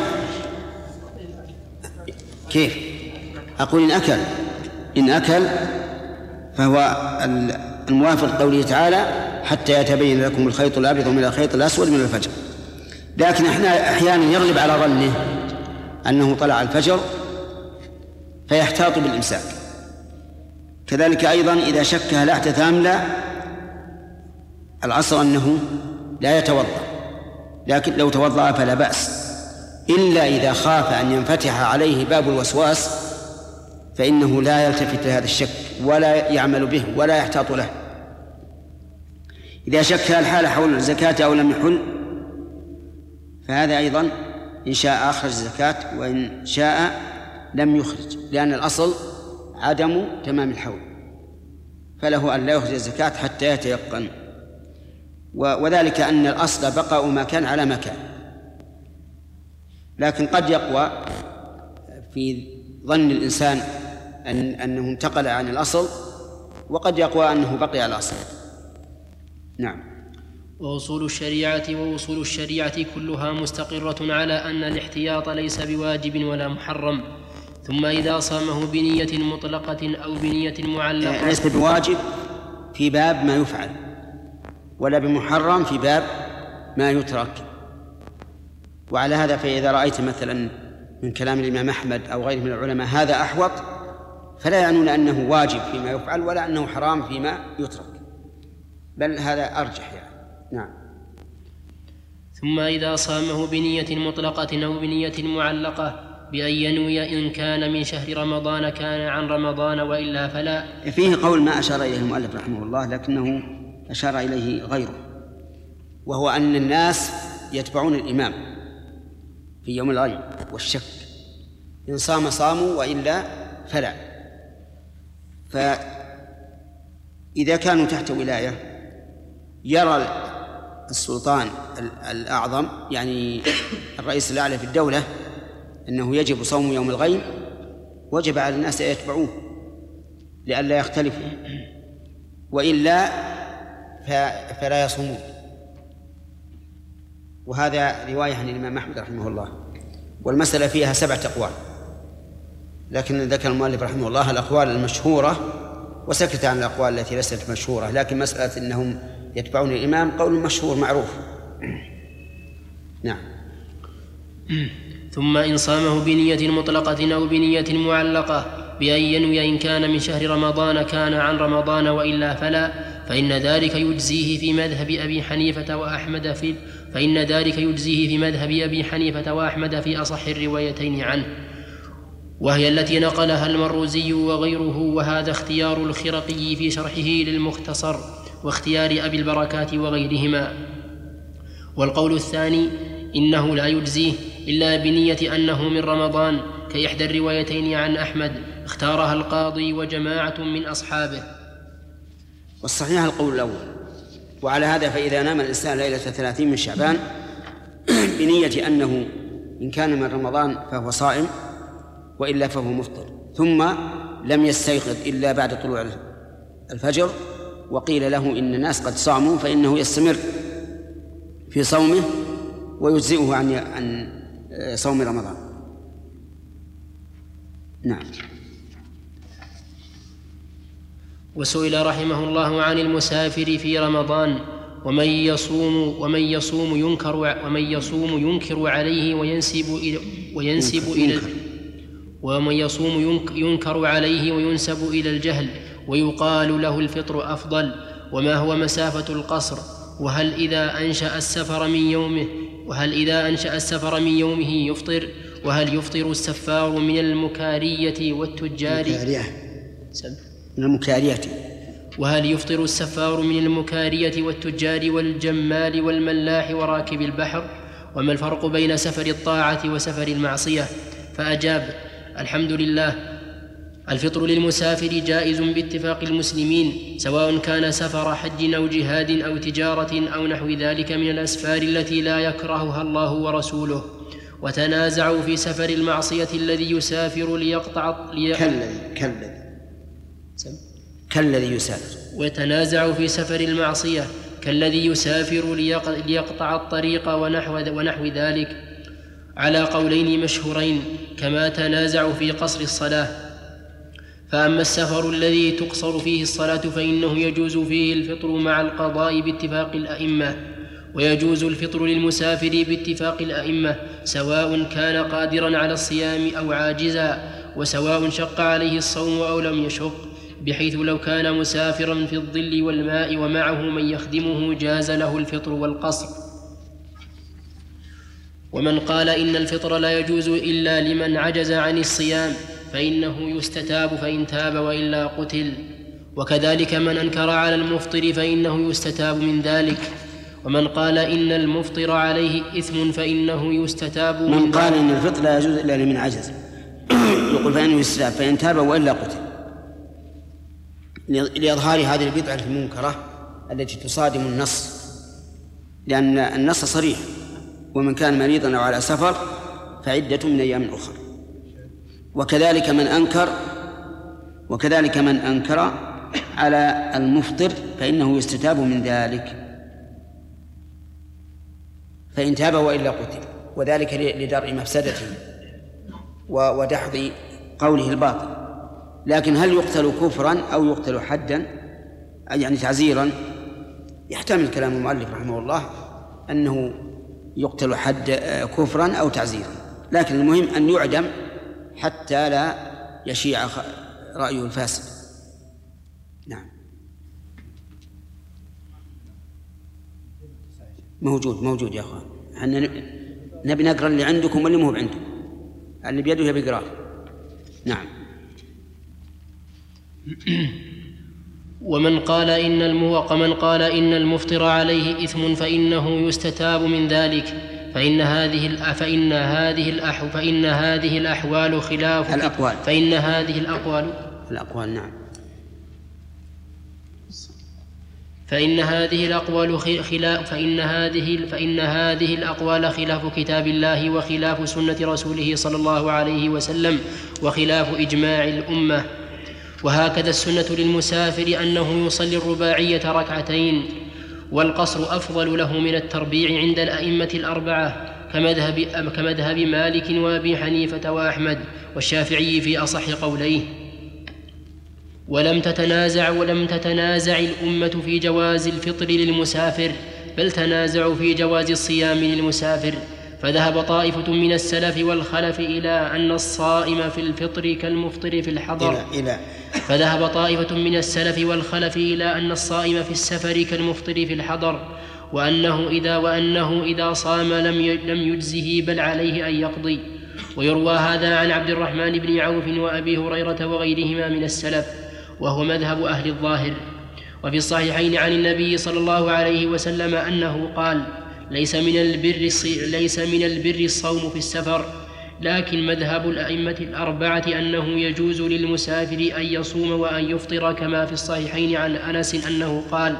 كيف؟ أقول إن أكل إن أكل فهو الموافق قوله تعالى حتى يتبين لكم الخيط الأبيض من الخيط الأسود من الفجر. لكن احنا أحيانا يغلب على ظنه أنه طلع الفجر فيحتاط بالإمساك. كذلك أيضا إذا شك هل أحدث أم لا، العصر أنه لا يتوضأ، لكن لو توضأ فلا بأس، إلا إذا خاف أن ينفتح عليه باب الوسواس فإنه لا يلتفت لهذا الشك ولا يعمل به ولا يحتاط له. إذا شك الحال حول الزكاة أو لم يحل فهذا أيضا إن شاء أخرج الزكاة وإن شاء لم يخرج، لأن الأصل عدم تمام الحول، فله أن لا يخرج الزكاة حتى يتيقن. وذلك أن الأصل بقاء ما كان على ما كان، لكن قد يقوى في ظن الإنسان أن أنه انتقل عن الأصل، وقد يقوى أنه بقي على الأصل. نعم. وأصول الشريعة وأصول الشريعة كلها مستقرة على أن الاحتياط ليس بواجب ولا محرم. ثم إذا صامه بنية مطلقة أو بنية معلقة ليس بواجب في باب ما يفعل، ولا بمحرم في باب ما يترك. وعلى هذا فإذا رأيت مثلا من كلام الإمام أحمد أو غيره من العلماء هذا أحوط، فلا يعنون أنه واجب فيما يفعل ولا أنه حرام فيما يترك، بل هذا أرجح يعني. نعم. ثم إذا صامه بنية مطلقة أو بنية معلقة بأن ينوي إن كان من شهر رمضان كان عن رمضان وإلا فلا. فيه قول ما أشار إليه المؤلف رحمه الله لكنه أشار إليه غيره، وهو أن الناس يتبعون الإمام في يوم الغيب والشك، إن صام صاموا وإلا فلا. فإذا كانوا تحت ولاية يرى السلطان الأعظم يعني الرئيس الأعلى في الدولة أنه يجب صوم يوم الغيب، وجب على الناس أن يتبعوه لئلا يختلفوا، وإلا فلا يصومون. وهذا رواية عن الإمام أحمد رحمه الله، والمسألة فيها سبعة أقوال، لكن ذكر المؤلف رحمه الله الأقوال المشهورة وسكت عن الأقوال التي ليست مشهورة. لكن مسألة أنهم يتبعون الإمام قول مشهور معروف. نعم. ثم إن صامه بنية مطلقة أو بنية معلقة بأن ينوي إن كان من شهر رمضان كان عن رمضان وإلا فلا، فإن ذلك يجزيه في مذهب أبي حنيفة وأحمد في فإن ذلك يجزيه في مذهب أبي حنيفة وأحمد في أصح الروايتين عنه، وهي التي نقلها المروزي وغيره، وهذا اختيار الخرقي في شرحه للمختصر واختيار أبي البركات وغيرهما. والقول الثاني إنه لا يجزيه إلا بنية أنه من رمضان كإحدى الروايتين عن أحمد اختارها القاضي وجماعة من أصحابه. والصحيح القول الأول. وعلى هذا فإذا نام الإنسان ليلة ثلاثين من شعبان بنية أنه إن كان من رمضان فهو صائم وإلا فهو مفطر، ثم لم يستيقظ إلا بعد طلوع الفجر وقيل له إن الناس قد صاموا، فإنه يستمر في صومه ويجزئه عن عن صوم رمضان. نعم. وسئل رحمه الله عن المسافر في رمضان ومن يصوم ومن يصوم ينكر ومن يصوم ينكر عليه وينسب إلى وينسب إلى ومن يصوم ينكر عليه وينسب إلى الجهل ويقال له الفطر أفضل، وما هو مسافة القصر، وهل إذا أنشأ السفر من يومه وهل إذا أنشأ السفر من يومه يفطر، وهل يفطر السفار من المكارية والتجار من المكارية وهل يفطر السفار من المكارية والتجار والجمال والملاح وراكب البحر، وما الفرق بين سفر الطاعة وسفر المعصية؟ فأجاب: الحمد لله، الفطر للمسافر جائز باتفاق المسلمين، سواء كان سفر حج أو جهاد أو تجارة أو نحو ذلك من الأسفار التي لا يكرهها الله ورسوله. وتنازعوا في سفر المعصية الذي يسافر ليقطع لي... كالذي كالذي كالذي يسافر وتنازعوا في سفر المعصية كالذي يسافر ليق... ليقطع الطريق ونحو, ونحو ذلك على قولين مشهورين، كما تنازعوا في قصر الصلاة. فأما السفر الذي تقصر فيه الصلاة فإنه يجوز فيه الفطر مع القضاء باتفاق الأئمة، ويجوز الفطر للمسافر باتفاق الأئمة سواء كان قادرا على الصيام أو عاجزا، وسواء شق عليه الصوم أو لم يشق، بحيث لو كان مسافرا في الظل والماء ومعه من يخدمه جاز له الفطر والقصر. ومن قال إن الفطر لا يجوز إلا لمن عجز عن الصيام فإنه يستتاب فإن تاب وإلا قتل. وكذلك من أنكر على المفطر فإنه يستتاب من ذلك. ومن قال إن المفطر عليه إثم فإنه يستتاب من, من قال إن الفطر لا يجوز إلا لمن عجز يقول فإنه يستتاب فإن تاب وإلا قتل، لإظهار هذه البدعة المنكرة التي تصادم النص، لأن النص صريح: ومن كان مريضا أو على سفر فعدة من أيام أخرى. وكذلك من أنكر وكذلك من أنكر على المفطر فإنه يستتاب من ذلك فإن تاب وإلا قتل، وذلك لدرء مفسدته ودحض قوله الباطل. لكن هل يقتل كفرا أو يقتل حدا يعني تعزيرا؟ يحتمل كلام المؤلف رحمه الله أنه يقتل حد كفرا أو تعزيرا، لكن المهم أن يعدم حتى لا يشيع رأيه الفاسد. نعم موجود موجود يا أخوان، احنا نبي نقرأ اللي عندكم واللي مو بعندكم، اللي بيده يبي يقرأ. نعم. ومن قال إن الموق من قال إن المفطر عليه إثم فإنه يستتاب من ذلك، فإن هذه فإن هذه الأح فإن هذه الأحوال خلاف الأقوال فإن هذه الأقوال الأقوال نعم فإن هذه الأقوال خلاف فإن هذه فإن هذه الأقوال خلاف كتاب الله وخلاف سنة رسوله صلى الله عليه وسلم وخلاف إجماع الأمة. وهكذا السنة للمسافر أنه يصلي الرباعية ركعتين، والقصر أفضل له من التربيع عند الأئمة الأربعة كمذهب, كمذهب مالك وأبي حنيفة وأحمد والشافعي في أصح قوليه. ولم تتنازع ولم تتنازع الأمة في جواز الفطر للمسافر، بل تنازعوا في جواز الصيام للمسافر، فذهب طائفة من السلف والخلف إلى أن الصائم في الفطر كالمفطر في الحضر إلى إلى فذهب طائفة من السلف والخلف إلى أن الصائم في السفر كالمفطر في الحضر، وأنه إذا وأنه إذا صام لم لم يجزه بل عليه أن يقضي. ويروى هذا عن عبد الرحمن بن عوف وأبي هريرة وغيرهما من السلف، وهو مذهب أهل الظاهر. وفي الصحيحين عن النبي صلى الله عليه وسلم أنه قال: ليس من البر ليس من البر الصوم في السفر، لكن مذهب الأئمة الأربعة أنه يجوز للمسافر أن يصوم وأن يفطر، كما في الصحيحين عن أنس أنه قال: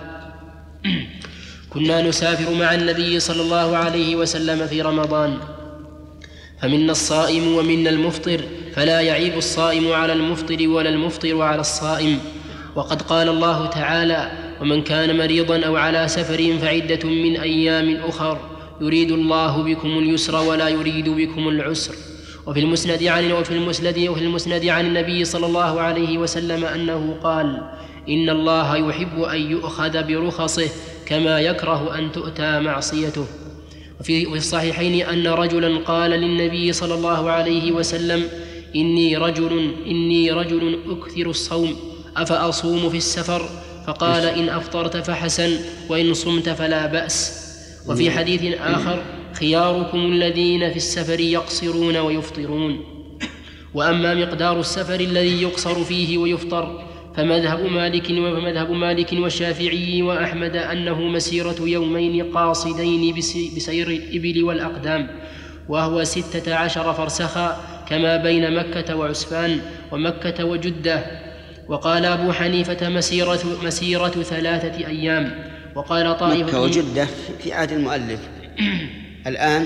كنا نسافر مع النبي صلى الله عليه وسلم في رمضان، فمنا الصائم ومنا المفطر، فلا يعيب الصائم على المفطر ولا المفطر على الصائم. وقد قال الله تعالى: ومن كان مريضا أو على سفر فعدة من أيام أخر يريد الله بكم اليسر ولا يريد بكم العسر. وفي المسند عن وفي المسند وفي المسند عن النبي صلى الله عليه وسلم أنه قال: إن الله يحب أن يؤخذ برخصه كما يكره أن تؤتى معصيته. وفي الصحيحين أن رجلا قال للنبي صلى الله عليه وسلم: إني رجل إني رجل أكثر الصوم أفأصوم في السفر؟ فقال: إن أفطرت فحسن، وإن صمت فلا بأس. وفي حديث آخر: خياركم الذين في السفر يقصرون ويفطرون. وأما مقدار السفر الذي يقصر فيه ويفطر فمذهب مالك ومذهب مالك والشافعي وأحمد أنه مسيرة يومين قاصدين بسير الإبل والأقدام، وهو ستة عشر فرسخا كما بين مكة وعسفان ومكة وجدة. وقال أبو حنيفة مسيرة, مسيرة ثلاثة أيام. وقال طائفة مكة وجدة في عهد المؤلف الآن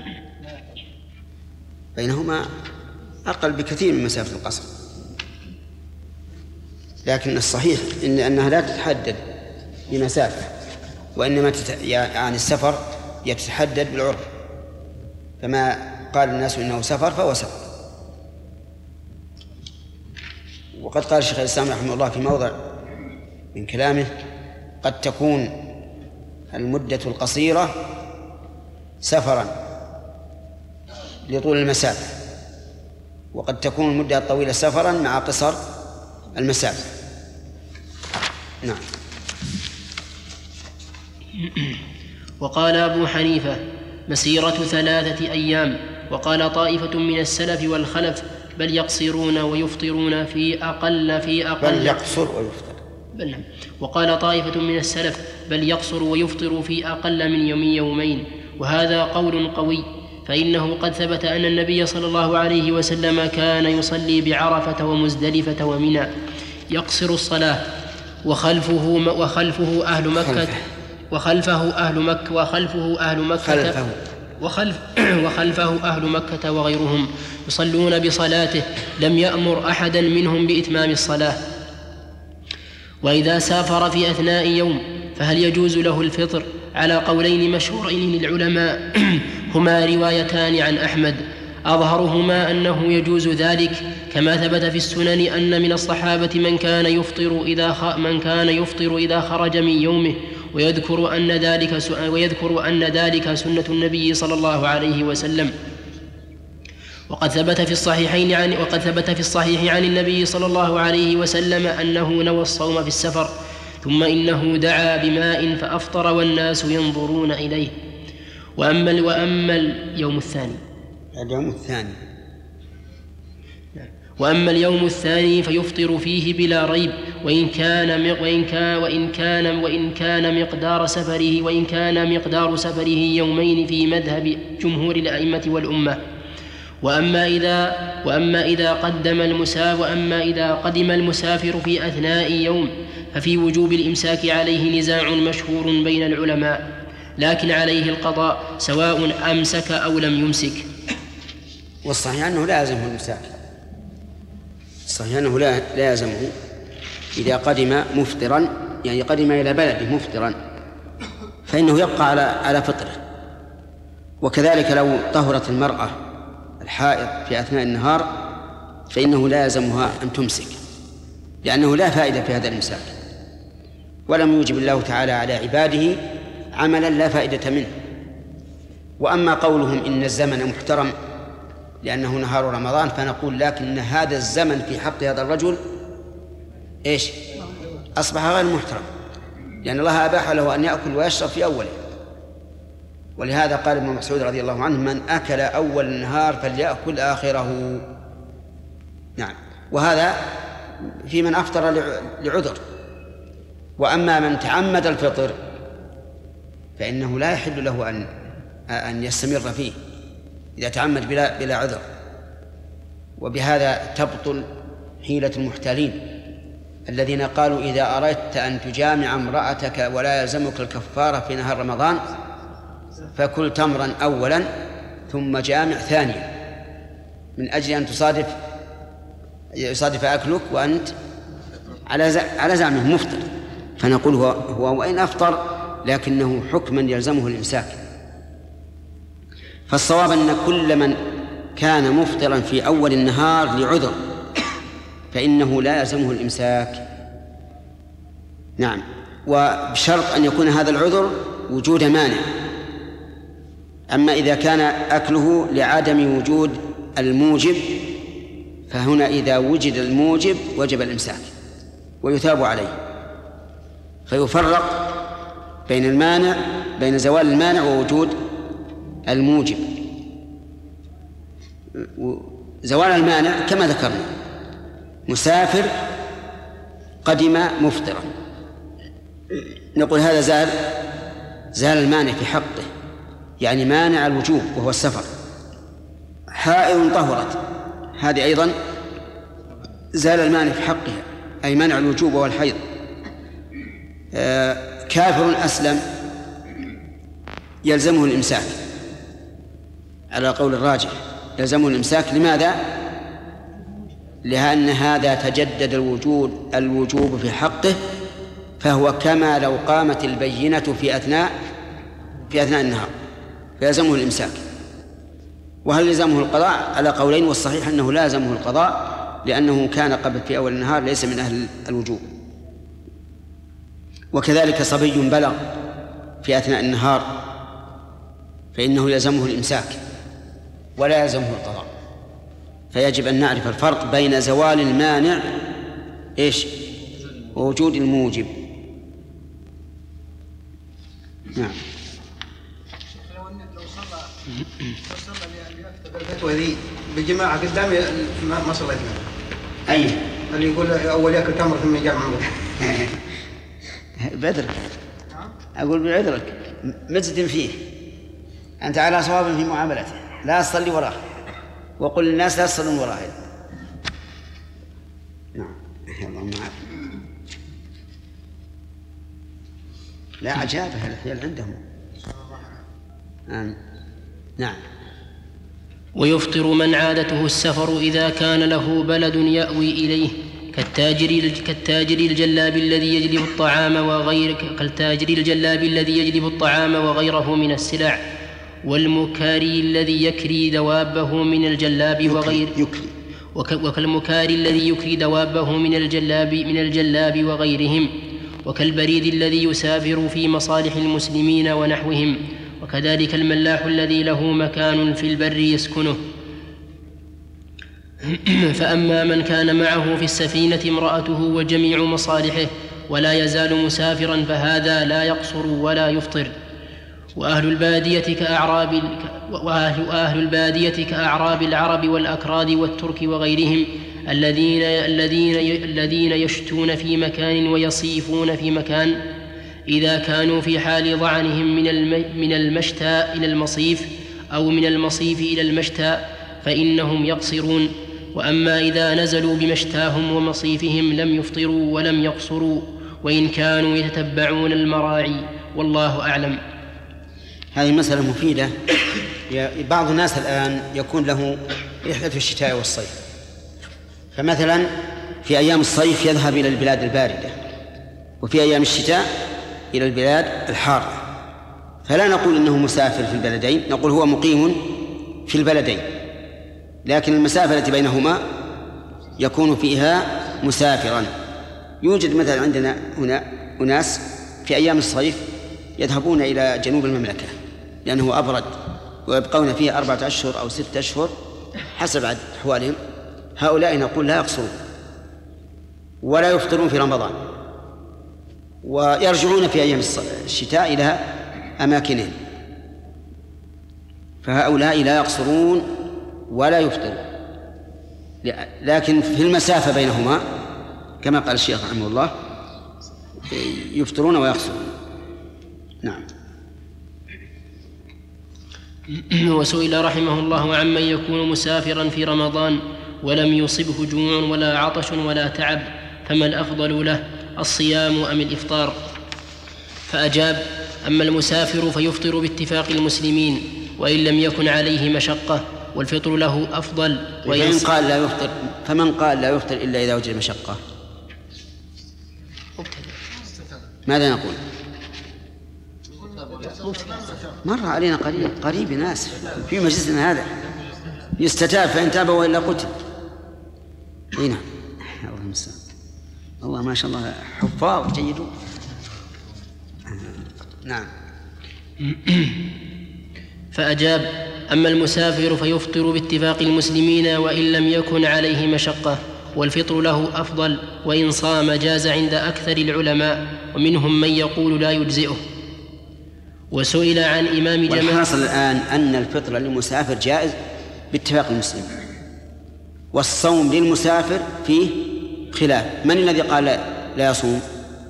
بينهما أقل بكثير من مسافة القصر، لكن الصحيح إن أنها لا تتحدد بمسافة، وإنما تت... يعني السفر يتحدد بالعرف، كما قال الناس إنه سفر فهو سفر. وقد قال الشيخ الإسلام رحمه الله في موضع من كلامه: قد تكون المدة القصيرة سفرا لطول المسافة، وقد تكون المدة الطويلة سفرا مع قصر المسافة. نعم. وقال أبو حنيفة مسيرة ثلاثة أيام. وقال طائفة من السلف والخلف بل يقصرون ويفطرون في أقل في أقل بل يقصر ويفطر بل نعم. وقال طائفة من السلف بل يقصر ويفطر في أقل من يوم يومين، وهذا قول قوي، فإنه قد ثبت أن النبي صلى الله عليه وسلم كان يصلي بعرفة ومزدلفة ومنى يقصر الصلاة، وخلفه وخلفه أهل مكة وخلفه أهل مكة وخلفه أهل مكة خلفه وخلف وخلفه أهل مكة وغيرهم يصلون بصلاته، لم يأمر أحدا منهم بإتمام الصلاة. وإذا سافر في أثناء يوم فهل يجوز له الفطر؟ على قولين مشهورين للعلماء هما روايتان عن أحمد، أظهرهما أنه يجوز ذلك، كما ثبت في السنن أن من الصحابة من كان يفطر إذا خ... من كان يفطر إذا خرج من يومه، ويذكر أن ذلك س... ويذكر أن ذلك سنة النبي صلى الله عليه وسلم. وقد ثبت في الصحيحين عن وقد ثبت في الصحيح عن النبي صلى الله عليه وسلم أنه نوى الصوم في السفر، ثم إنه دعا بماء فأفطر والناس ينظرون إليه. وأما وأما اليوم الثاني اليوم الثاني وأما اليوم الثاني فيفطر فيه بلا ريب، وإن كان وإن كان وإن كان وإن كان مقدار سفره وإن كان مقدار سفره يومين في مذهب جمهور الأئمة والأمة. وأما إذا وأما إذا قدم المسافر وأما إذا قدم المسافر في أثناء يوم ففي وجوب الإمساك عليه نزاع مشهور بين العلماء، لكن عليه القضاء سواء أمسك أو لم يمسك. والصحيح أنه لا يلزمه الإمساك، الصحيح أنه لا لا يلزمه إذا قدم مفطرا، يعني قدم إلى بلده مفطرا فإنه يبقى على على فطره. وكذلك لو طهرت المرأة الحائض في أثناء النهار فإنه لا يلزمها أن تمسك، لأنه لا فائدة في هذا الإمساك، ولم يوجب الله تعالى على عباده عملا لا فائدة منه. وأما قولهم إن الزمن محترم لأنه نهار رمضان، فنقول لكن هذا الزمن في حق هذا الرجل إيش؟ أصبح غير محترم، لأن الله أباح له أن يأكل ويشرب في أوله. ولهذا قال ابن مسعود رضي الله عنه من أكل أول النهار فليأكل آخره. نعم، وهذا في من أفطر لعذر. وأما من تعمد الفطر فإنه لا يحل له أن أن يستمر فيه إذا تعمد بلا بلا عذر. وبهذا تبطل حيلة المحتالين الذين قالوا إذا أردت أن تجامع امرأتك ولا يلزمك الكفارة في نهار رمضان فكل تمرا أولا ثم جامع ثانيا، من أجل أن تصادف يصادف أكلك وأنت على على زعمه مفطر. فنقول هو, هو وإن أفطر لكنه حكما يلزمه الإمساك. فالصواب أن كل من كان مفطرا في أول النهار لعذر فإنه لا يلزمه الإمساك. نعم، وبشرط أن يكون هذا العذر وجود مانع. أما إذا كان أكله لعدم وجود الموجب فهنا إذا وجد الموجب وجب الإمساك ويثاب عليه. فيفرق بين المانع بين زوال المانع ووجود الموجب. زوال المانع كما ذكرنا، مسافر قدم مفطرا نقول هذا زال زال المانع في حقه، يعني مانع الوجوب وهو السفر. حائض طهرت هذه أيضا زال المانع في حقها، أي منع الوجوب وهو الحيض. آه كافر أسلم يلزمه الإمساك على قول الراجح، يلزمه الإمساك. لماذا؟ لأن هذا تجدد الوجود الوجوب في حقه، فهو كما لو قامت البينة في أثناء في أثناء النهار، فيلزمه الإمساك. وهل يلزمه القضاء؟ على قولين، والصحيح أنه لا يلزمه القضاء لأنه كان قبل في أول النهار ليس من أهل الوجوب. وكذلك صبي بلغ في أثناء النهار فإنه يلزمه الإمساك ولا يلزمه القضاء. فيجب أن نعرف الفرق بين زوال المانع إيش ووجود الموجب. نعم. لو صلى لو صلى ليكتب الفتوى ذي بجماعة قدامي ما ما صليت معه. أي اللي يقول أول يأكل تمر ثم يجمع بدرك. أقول بعذرك مجد فيه، أنت على صواب في معاملته، لا تصلي وراه، وقل للناس لا تصلون وراه. نعم اللهم عافية. لا عجابة الحيل عندهم. آمين. نعم. ويفطر من عادته السفر إذا كان له بلد يأوي إليه كالتاجر كالتاجر الجلاب الذي يجلب الطعام وغير كالتاجر الجلاب الذي يجلب الطعام وغيره من السلع، والمكاري الذي يكري دوابه من الجلاب وغيره وكالمكاري الذي يكري دوابه من الجلاب من الجلاب وغيرهم، وكالبريد الذي يسافر في مصالح المسلمين ونحوهم، وكذلك الملاح الذي له مكان في البر يسكنه. فأما من كان معه في السفينة امرأته وجميع مصالحه ولا يزال مسافرا فهذا لا يقصر ولا يفطر. وأهل البادية كأعراب وأهل أهل البادية كأعراب العرب والأكراد والترك وغيرهم الذين الذين الذين يشتون في مكان ويصيفون في مكان، إذا كانوا في حال ضعنهم من من المشتى إلى المصيف أو من المصيف إلى المشتى فإنهم يقصرون. وأما إذا نزلوا بمشتاهم ومصيفهم لم يفطروا ولم يقصروا، وإن كانوا يتتبعون المراعي، والله أعلم. هذه مسألة مفيدة. بعض الناس الآن يكون له رحلة في الشتاء والصيف، فمثلا في أيام الصيف يذهب إلى البلاد الباردة، وفي أيام الشتاء إلى البلاد الحارة، فلا نقول إنه مسافر في البلدين، نقول هو مقيم في البلدين، لكن المسافة التي بينهما يكون فيها مسافرا. يوجد مثلا عندنا هنا أناس في أيام الصيف يذهبون إلى جنوب المملكة لأنه أبرد، ويبقون فيه أربعة أشهر أو ستة أشهر حسب عدد أحوالهم. هؤلاء نقول لا يقصرون ولا يفطرون في رمضان، ويرجعون في أيام الشتاء إلى أماكنهم، فهؤلاء لا يقصرون ولا يفطرون، لكن في المسافة بينهما كما قال الشيخ رحمه الله يفطرون ويقصرون. نعم. وسئل رحمه الله عمن يكون مسافرا في رمضان ولم يصبه جوع ولا عطش ولا تعب، فما الأفضل له، الصيام أم الإفطار؟ فأجاب: أما المسافر فيفطر باتفاق المسلمين وإن لم يكن عليه مشقة، والفطر له أفضل. وإن قال لا يفطر، فمن قال لا يفطر إلا إذا وجد مشقة ماذا نقول؟ مر علينا قريب قريب ناس في مجلسنا هذا يستتاب فإن تاب وإلا قتل. هنا الله المستعان. الله ما شاء الله حفاظ جيدون. نعم. فأجاب: أما المسافر فيفطر باتفاق المسلمين وإن لم يكن عليه مشقة، والفطر له أفضل، وإن صام جاز عند أكثر العلماء، ومنهم من يقول لا يجزئه. وسئل عن إمام جماعة. والحاصل الآن أن الفطر للمسافر جائز باتفاق المسلمين، والصوم للمسافر فيه خلاف. من الذي قال لا يصوم؟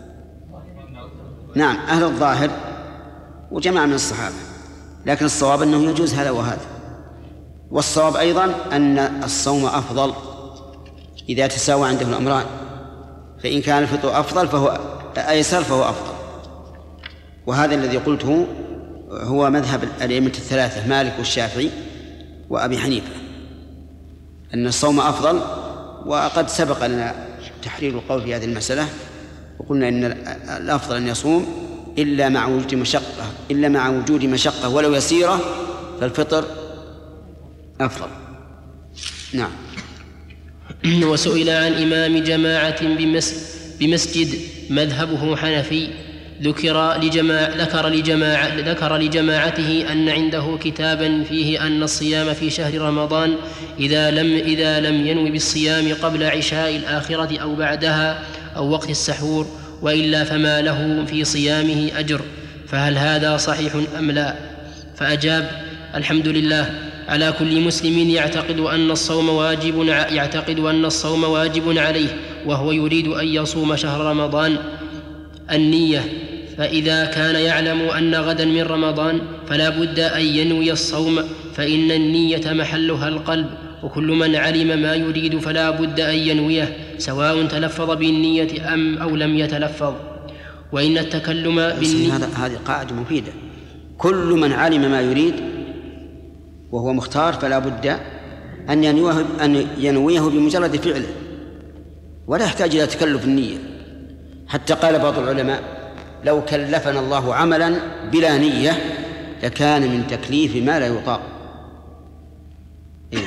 نعم أهل الظاهر وجماعة من الصحابة، لكن الصواب أنه يجوز هذا وهذا. والصواب أيضا أن الصوم أفضل إذا تساوى عنده الأمران، فإن كان الفطر أفضل فهو أيسر فهو أفضل. وهذا الذي قلته هو مذهب الأئمة الثلاثة مالك والشافعي وأبي حنيفة، أن الصوم أفضل. وقد سبق لنا تحرير القول في هذه المسألة، وقلنا إن الأفضل أن يصوم إلا مع وجود مشقة إلا مع وجود مشقة ولو يسيرة، فالفطر أفضل. نعم. وسئل عن إمام جماعة بمسجد مذهبه حنفي، ذكر لجماعة ذكر لجماعة ذكر لجماعته أن عنده كتابا فيه أن الصيام في شهر رمضان إذا لم إذا لم ينوي بالصيام قبل عشاء الآخرة أو بعدها أو وقت السحور، وإلا فما له في صيامه أجر، فهل هذا صحيح أم لا؟ فأجاب: الحمد لله، على كل مسلم يعتقد أن الصوم واجب يعتقد أن الصوم واجب عليه وهو يريد أن يصوم شهر رمضان النية. فإذا كان يعلم أن غدا من رمضان فلا بد أن ينوي الصوم، فإن النية محلها القلب، وكل من علم ما يريد فلا بد أن ينويه سواء تلفظ بالنية أم أو لم يتلفظ. وإن التكلم بالنية هذه قاعدة مفيدة، كل من علم ما يريد وهو مختار فلا بد أن ينويه, أن ينويه بمجرد فعله ولا يحتاج إلى تكلف النية. حتى قال بعض العلماء لو كلفنا الله عملا بلا نية لكان من تكليف ما لا يطاق. إيه.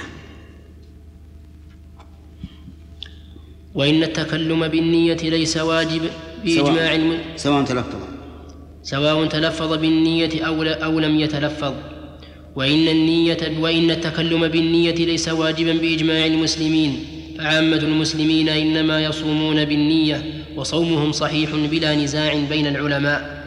وإن التكلم بالنية ليس واجب بإجماع الم... سواء تلفظ سواء تلفظ بالنية أو, أو لم يتلفظ. وإن النية وإن التكلم بالنية ليس واجبا بإجماع المسلمين، فعامة المسلمين إنما يصومون بالنية وصومهم صحيح بلا نزاع بين العلماء.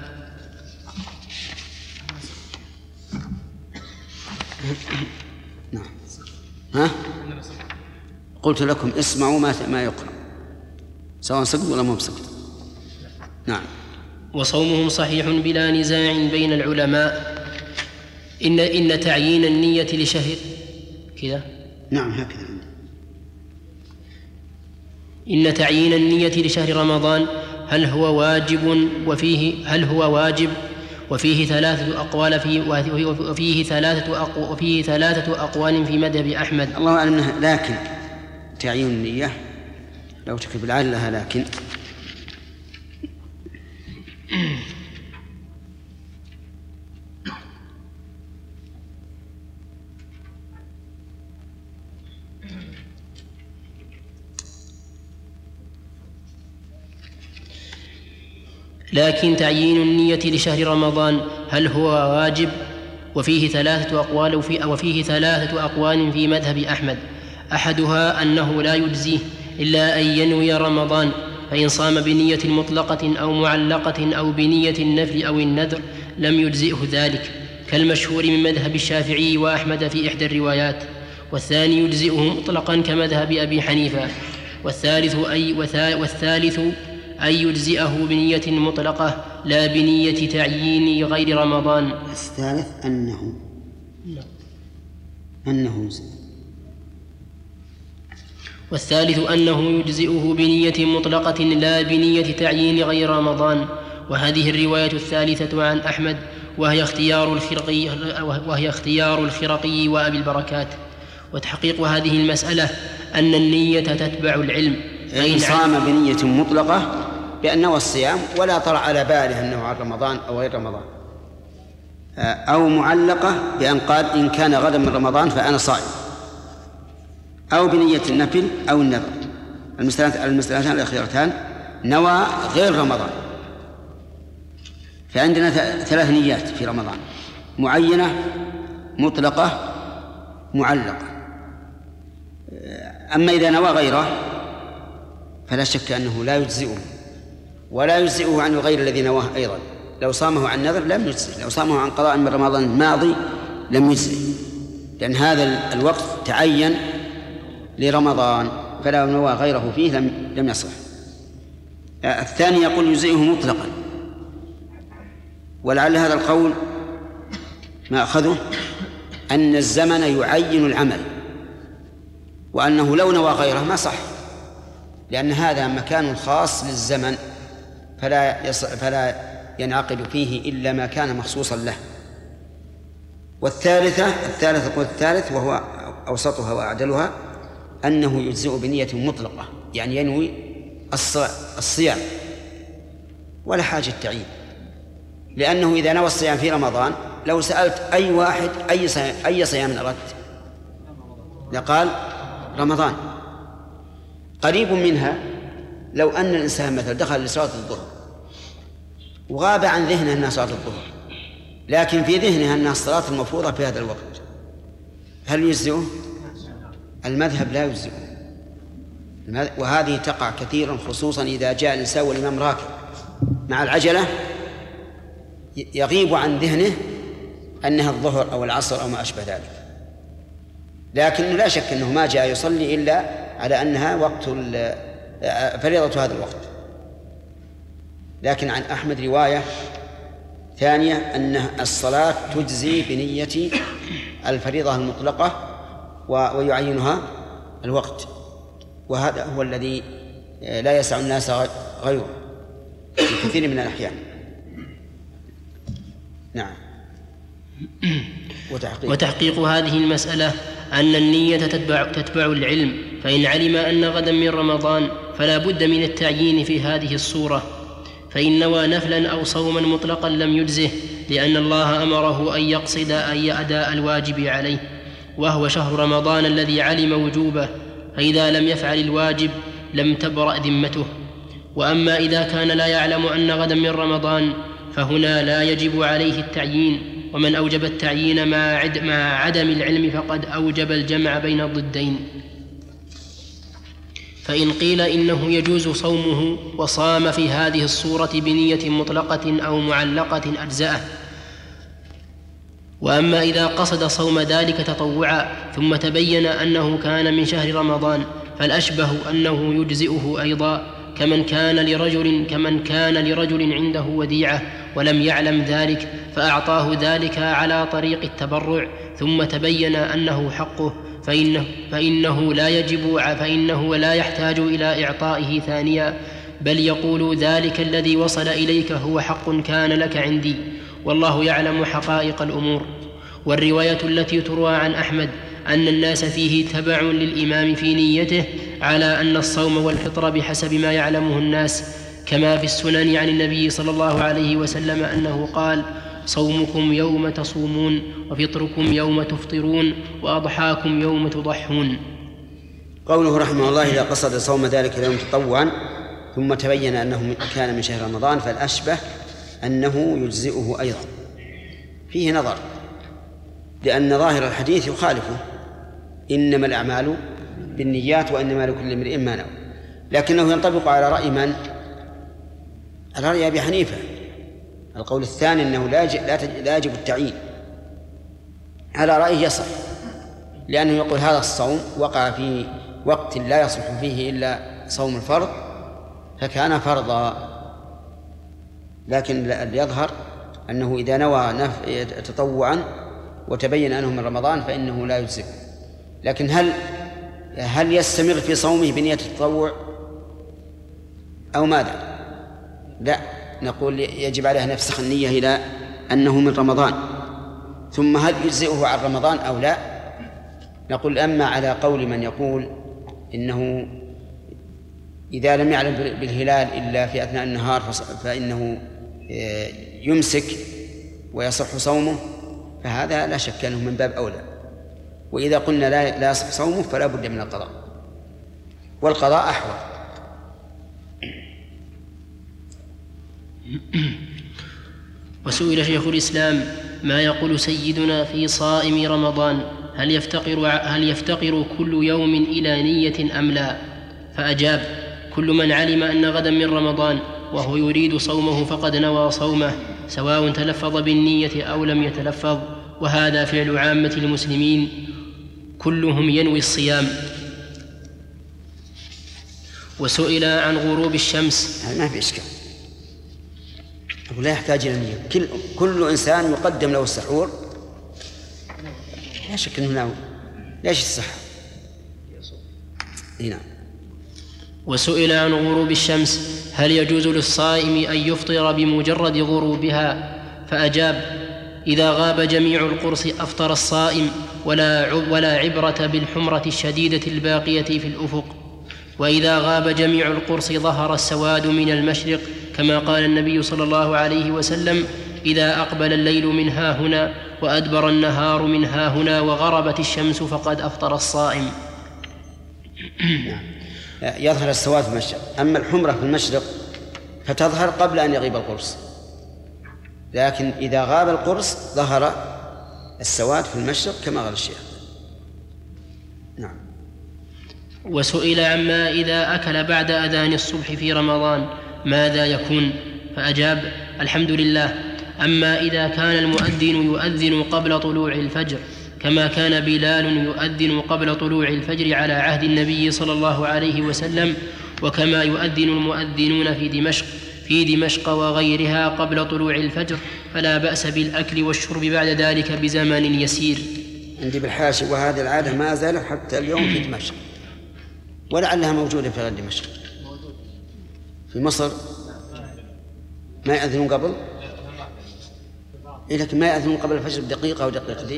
نعم. ها؟ قلت لكم اسمعوا ما ما يقرأ سواء سقط ولا ما بسقط. نعم. وصومهم صحيح بلا نزاع بين العلماء. إن إن تعيين النية لشهر كذا. نعم هكذا. إن تعيين النية لشهر رمضان هل هو واجب وفيه هل هو واجب وفيه ثلاثة أقوال فيه وفيه ثلاثة أقو وفيه ثلاثة أقوال في مذهب أحمد. الله أعلم. لكن تعيين النية لو تكتب العالة لها لكن لكن تعيين النية لشهر رمضان هل هو واجب وفيه ثلاثة أقوال وفيه ثلاثة أقوال في مذهب أحمد. أحدها أنه لا يجزيه إلا أن ينوي رمضان، فإن صام بنية مطلقة أو معلقة أو بنية النفل أو النذر لم يجزئه ذلك، كالمشهور من مذهب الشافعي وأحمد في إحدى الروايات. والثاني يجزئه مطلقا كمذهب أبي حنيفة. والثالث أي والثالث أن يجزئه بنية مطلقة لا بنية تعيين غير رمضان. الثالث أنه أنه والثالث أنه يجزئه بنية مطلقة لا بنية تعيين غير رمضان. وهذه الرواية الثالثة عن أحمد وهي اختيار الخرقي وهي اختيار الخرقي وأبي البركات. وتحقيق هذه المسألة أن النية تتبع العلم. إن صام بنية مطلقة بأنه الصيام ولا طرأ على باله أنه عن رمضان أو غير رمضان، أو معلقة بأن قال إن كان غدا من رمضان فأنا صائم، أو بنية النفل أو النذر. المسألتان الأخيرتان نوى غير رمضان. فعندنا ثلاث نيات في رمضان: معينة، مطلقة، معلقة. أما إذا نوى غيره فلا شك أنه لا يجزئه، ولا يجزئه عن غير الذي نواه أيضا. لو صامه عن نذر لم يجزئ، لو صامه عن قضاء من رمضان الماضي لم يجزئ، لأن هذا الوقت تعين لرمضان، فلو نوى غيره فيه لم لم يصح. الثاني يقول يجزئه مطلقا، ولعل هذا القول ما أخذه أن الزمن يعين العمل، وأنه لو نوى غيره ما صح، لأن هذا مكان خاص للزمن فلا فلا ينعقد فيه إلا ما كان مخصوصا له. والثالثة الثالث القول الثالث وهو أوسطها وأعدلها أنه يجزئ بنية مطلقة، يعني ينوي الصيام ولا حاجة تعيين، لأنه إذا نوى الصيام في رمضان لو سألت أي واحد أي صيام أي صيام أردت لقال رمضان. قريب منها لو أن الإنسان مثلا دخل لصلاة الظهر وغاب عن ذهنه أنها صلاة الظهر، لكن في ذهنه أنها الصلاة المفروضة في هذا الوقت، هل يجزئه؟ المذهب لا يجزئه. وهذه تقع كثيرا، خصوصا إذا جاء الإنسان والإمام راكب مع العجلة يغيب عن ذهنه أنها الظهر أو العصر أو ما أشبه ذلك، لكن لا شك أنه ما جاء يصلي إلا على أنها وقت فريضة هذا الوقت. لكن عن أحمد رواية ثانية أن الصلاة تجزي بنية الفريضة المطلقة ويعينها الوقت، وهذا هو الذي لا يسع الناس غيره في كثير من الأحيان. نعم. وتحقيق, وتحقيق هذه المسألة أن النية تتبع, تتبع العلم، فإن علم أن غدا من رمضان فلا بد من التعيين في هذه الصورة، فإن نوى نفلا أو صوما مطلقا لم يجزه، لأن الله أمره أن يقصد أي أداء الواجب عليه، وهو شهر رمضان الذي علم وجوبه، فإذا لم يفعل الواجب لم تبرأ ذمته. وأما إذا كان لا يعلم أن غدا من رمضان فهنا لا يجب عليه التعيين، ومن أوجب التعيين مع عدم العلم فقد أوجب الجمع بين الضدين. فإن قيل إنه يجوز صومه وصام في هذه الصورة بنية مطلقة أو معلقة أجزأه. وأما إذا قصد صوم ذلك تطوعا ثم تبين أنه كان من شهر رمضان فالأشبه أنه يجزئه أيضا، كمن كان لرجل كمن كان لرجل عنده وديعة ولم يعلم ذلك فأعطاه ذلك على طريق التبرع ثم تبين أنه حقه، فإنه, فإنه لا يجب فإنه لا يحتاج إلى إعطائه ثانيا، بل يقول ذلك الذي وصل إليك هو حق كان لك عندي، والله يعلم حقائق الأمور. والرواية التي تروى عن أحمد أن الناس فيه تبع للإمام في نيته على أن الصوم والفطر بحسب ما يعلمه الناس، كما في السنن عن النبي صلى الله عليه وسلم أنه قال: صومكم يوم تصومون، وفطركم يوم تفطرون، وأضحاكم يوم تضحون. قوله رحمه الله: إذا قصد صوم ذلك اليوم تطوعا ثم تبين أنه كان من شهر رمضان فالأشبه أنه يجزئه أيضا. فيه نظر، لأن ظاهر الحديث يخالفه: إنما الأعمال بالنيات وإنما لكل امرئ ما نوى، لكنه ينطبق على رأي من؟ على رأي أبي حنيفة. القول الثاني أنه لا يجب التعيين، على رأيه يصح، لأنه يقول هذا الصوم وقع في وقت لا يصلح فيه إلا صوم الفرض فكان فرضا. لكن اللي يظهر أنه إذا نوى تطوعا وتبين أنه من رمضان فإنه لا يجزئ. لكن هل هل يستمر في صومه بنية التطوع أو ماذا؟ لا، نقول يجب عليه أن يفسخ النية إلى أنه من رمضان. ثم هل يجزئه عن رمضان أو لا؟ نقول أما على قول من يقول إنه إذا لم يعلم بالهلال إلا في أثناء النهار فإنه يمسك ويصح صومه، فهذا لا شك أنه من باب أولى. وإذا قلنا لا لا يصح صومه فلا بد من القضاء، والقضاء أحوط. وسئل شيخ الإسلام: ما يقول سيدنا في صائم رمضان؟ هل يفتقر, هل يفتقر كل يوم إلى نية أم لا؟ فأجاب: كل من علم أن غدا من رمضان وهو يريد صومه فقد نوى صومه، سواء تلفظ بالنية أو لم يتلفظ، وهذا فعل عامة المسلمين، كلهم ينوي الصيام. وسئل عن غروب الشمس. ما في إشكال، لا يحتاج إلى نية. كل, كل إنسان يقدم له السحور، لا شك أنه ناوي. ليش الصحة؟ نعم. وسئل عن غروب الشمس: هل يجوز للصائم أن يفطر بمجرد غروبها؟ فأجاب: إذا غاب جميع القرص أفطر الصائم، ولا ولا عبرة بالحمرة الشديدة الباقية في الأفق. وإذا غاب جميع القرص ظهر السواد من المشرق، كما قال النبي صلى الله عليه وسلم: إذا أقبل الليل من ها هنا وأدبر النهار من ها هنا وغربت الشمس فقد أفطر الصائم. يظهر السواد في المشرق، أما الحمرة في المشرق فتظهر قبل أن يغيب القرص، لكن إذا غاب القرص ظهر السواد في المشرق كما قال الشيخ. نعم. وسئل عما إذا أكل بعد أذان الصبح في رمضان ماذا يكون؟ فأجاب: الحمد لله. أما إذا كان المؤذن يؤذن قبل طلوع الفجر كما كان بلال يؤذن قبل طلوع الفجر على عهد النبي صلى الله عليه وسلم، وكما يؤذن المؤذنون في دمشق في دمشق وغيرها قبل طلوع الفجر، فلا بأس بالأكل والشرب بعد ذلك بزمن يسير. عندي بالحاشي وهذه العادة ما زالت حتى اليوم في دمشق، ولعلها موجودة في غير دمشق. في مصر ما يأذنون قبل، إيه لكن ما يأذنون قبل الفجر بدقيقة أو دقيقتين.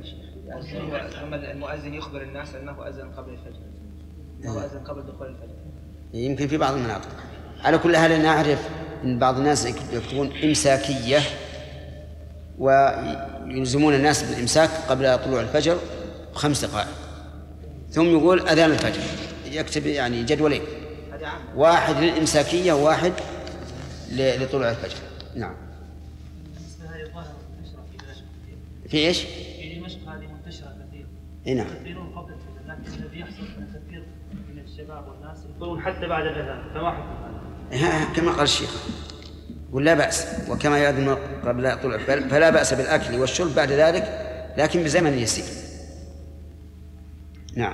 المؤذن يخبر الناس أنه أذن قبل الفجر، أنه أذن قبل دخول الفجر. يمكن في بعض المناطق. على كل حال نعرف أن بعض الناس يكتبون إمساكية ويلزمون الناس بالإمساك قبل طلوع الفجر بخمس دقائق، ثم يقول أذان الفجر، يكتب يعني جدولين، واحد للإمساكية وواحد لطلوع الفجر. نعم. في إيش؟ في دمشق هذه منتشرة كثير. إيه نعم. يكبرون قبل الفجر، لكن الذي يحصل من تكبير من الشباب والناس يكبرون حتى بعد الأذان، فما حكم هذا؟ كما قال الشيخ، ولا بأس، وكما يأذن قبل طلوع الفجر فلا بأس بالأكل والشرب بعد ذلك، لكن بزمن يسير. نعم.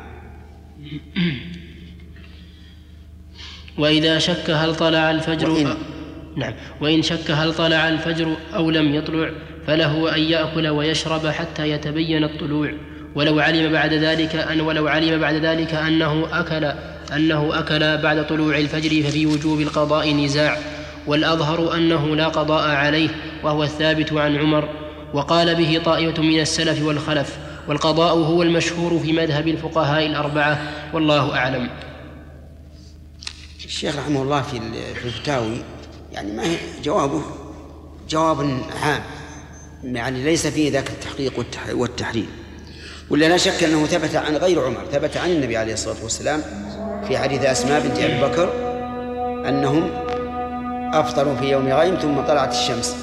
وإذا شك هل طلع الفجر وإن, نعم وإن شك هل طلع الفجر أو لم يطلع فله أن يأكل ويشرب حتى يتبين الطلوع، ولو علم بعد ذلك أن ولو علم بعد ذلك أنه أكل أنه أكل بعد طلوع الفجر ففي وجوب القضاء نزاع، والأظهر أنه لا قضاء عليه، وهو الثابت عن عمر، وقال به طائفة من السلف والخلف، والقضاء هو المشهور في مذهب الفقهاء الأربعة، والله أعلم. الشيخ رحمه الله في الفتاوي يعني ما هي جوابه جواب عام، يعني ليس فيه ذاك التحقيق والتحرير، ولا لا شك أنه ثبت عن غير عمر، ثبت عن النبي عليه الصلاة والسلام في حديث أسماء بنت أبي بكر أنهم أفطروا في يوم غيم ثم طلعت الشمس،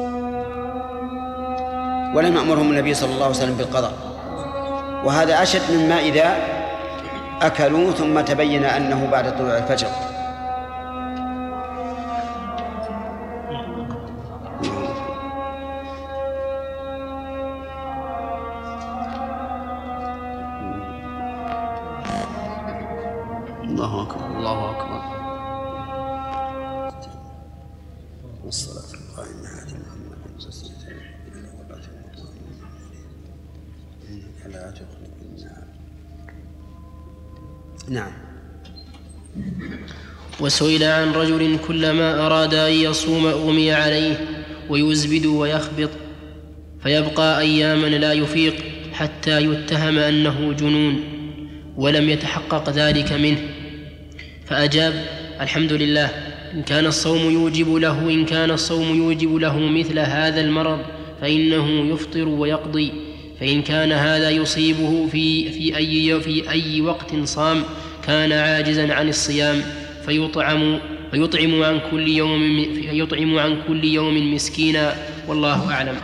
ولم يأمرهم النبي صلى الله عليه وسلم بالقضاء، وهذا أشد مما إذا أكلوا ثم تبين أنه بعد طلوع الفجر. الله أكبر الله أكبر. والصلاة القائمة على محمد إنك لا تخلق النار. نعم. وسئل عن رجل كلما أراد أن يصوم أغمي عليه ويزبد ويخبط فيبقى أياما لا يفيق حتى يتهم أنه جنون ولم يتحقق ذلك منه، فأجاب: الحمد لله، إن كان الصوم يوجب له إن كان الصوم يوجب له مثل هذا المرض فإنه يفطر ويقضي، فإن كان هذا يصيبه في في أي في أي وقت صام كان عاجزا عن الصيام فيطعم فيطعم عن كل يوم فيطعم عن كل يوم مسكينا، والله أعلم.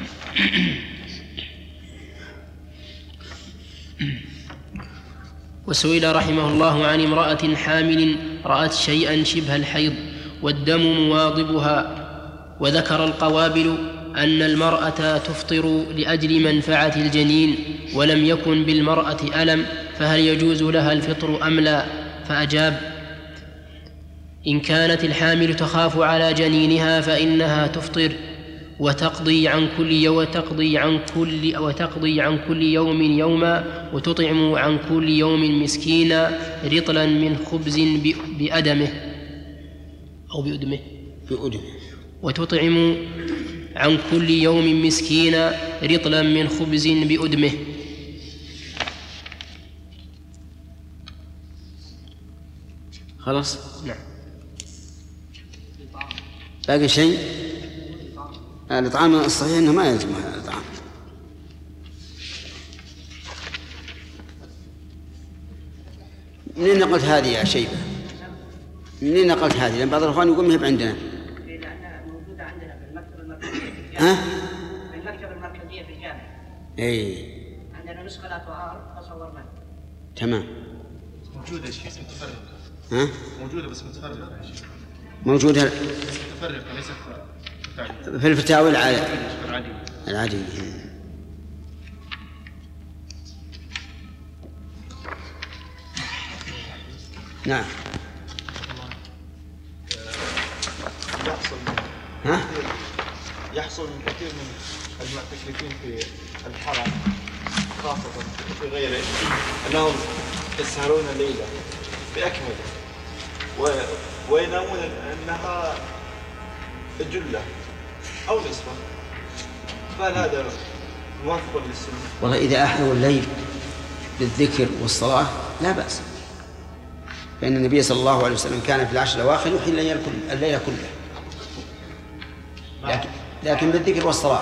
وسئل رحمه الله عن امرأة حامل رأت شيئا شبه الحيض والدم مواظبها، وذكر القوابل أن المرأة تفطر لأجل منفعة الجنين ولم يكن بالمرأة ألم، فهل يجوز لها الفطر أم لا؟ فأجاب: إن كانت الحامل تخاف على جنينها فإنها تفطر وتقضي عن كل يوم وتقضي عن كل وتقضي عن كل يوم يوما وتطعم عن كل يوم مسكينا رطلا من خبز بأدمه أو بأدمه بأدمه وتطعم عن كل يوم مسكينا رطلا من خبز بأدمه. خلاص. نعم. باقي شيء؟ الإطعام الصحيح أنه ما يلزم هذا الإطعام. منين نقلت هذه يا شيبة؟ منين نقلت هذه؟ لأن بعض الأخوان يقول ما هي عندنا. لأنها موجودة عندنا في المكتبة المركزية. ها؟ في المكتبة المركزية في الجامعة. إيه. عندنا نسخة لا تعارض فصورناها. تمام. موجودة شيء متفرقة. ها؟ موجودة بس متفرقة. موجودة. متفرقة ليست في الفتاوى العادية. العادية. العادية. نعم. يحصل ها؟ يحصل من كثير من المعتكفين في الحرم خاصة في غيره أنهم يسهرون الليلة بأكمله و... وينامون أنها جلة أو نصفة، فهل هذا موافق للسنة؟ والله إذا أحيوا الليل بالذكر والصلاة لا بأس، فإن النبي صلى الله عليه وسلم كان في العشر الأواخر يحيي الليل كله الليل كله، لكن, لكن بالذكر والصلاة.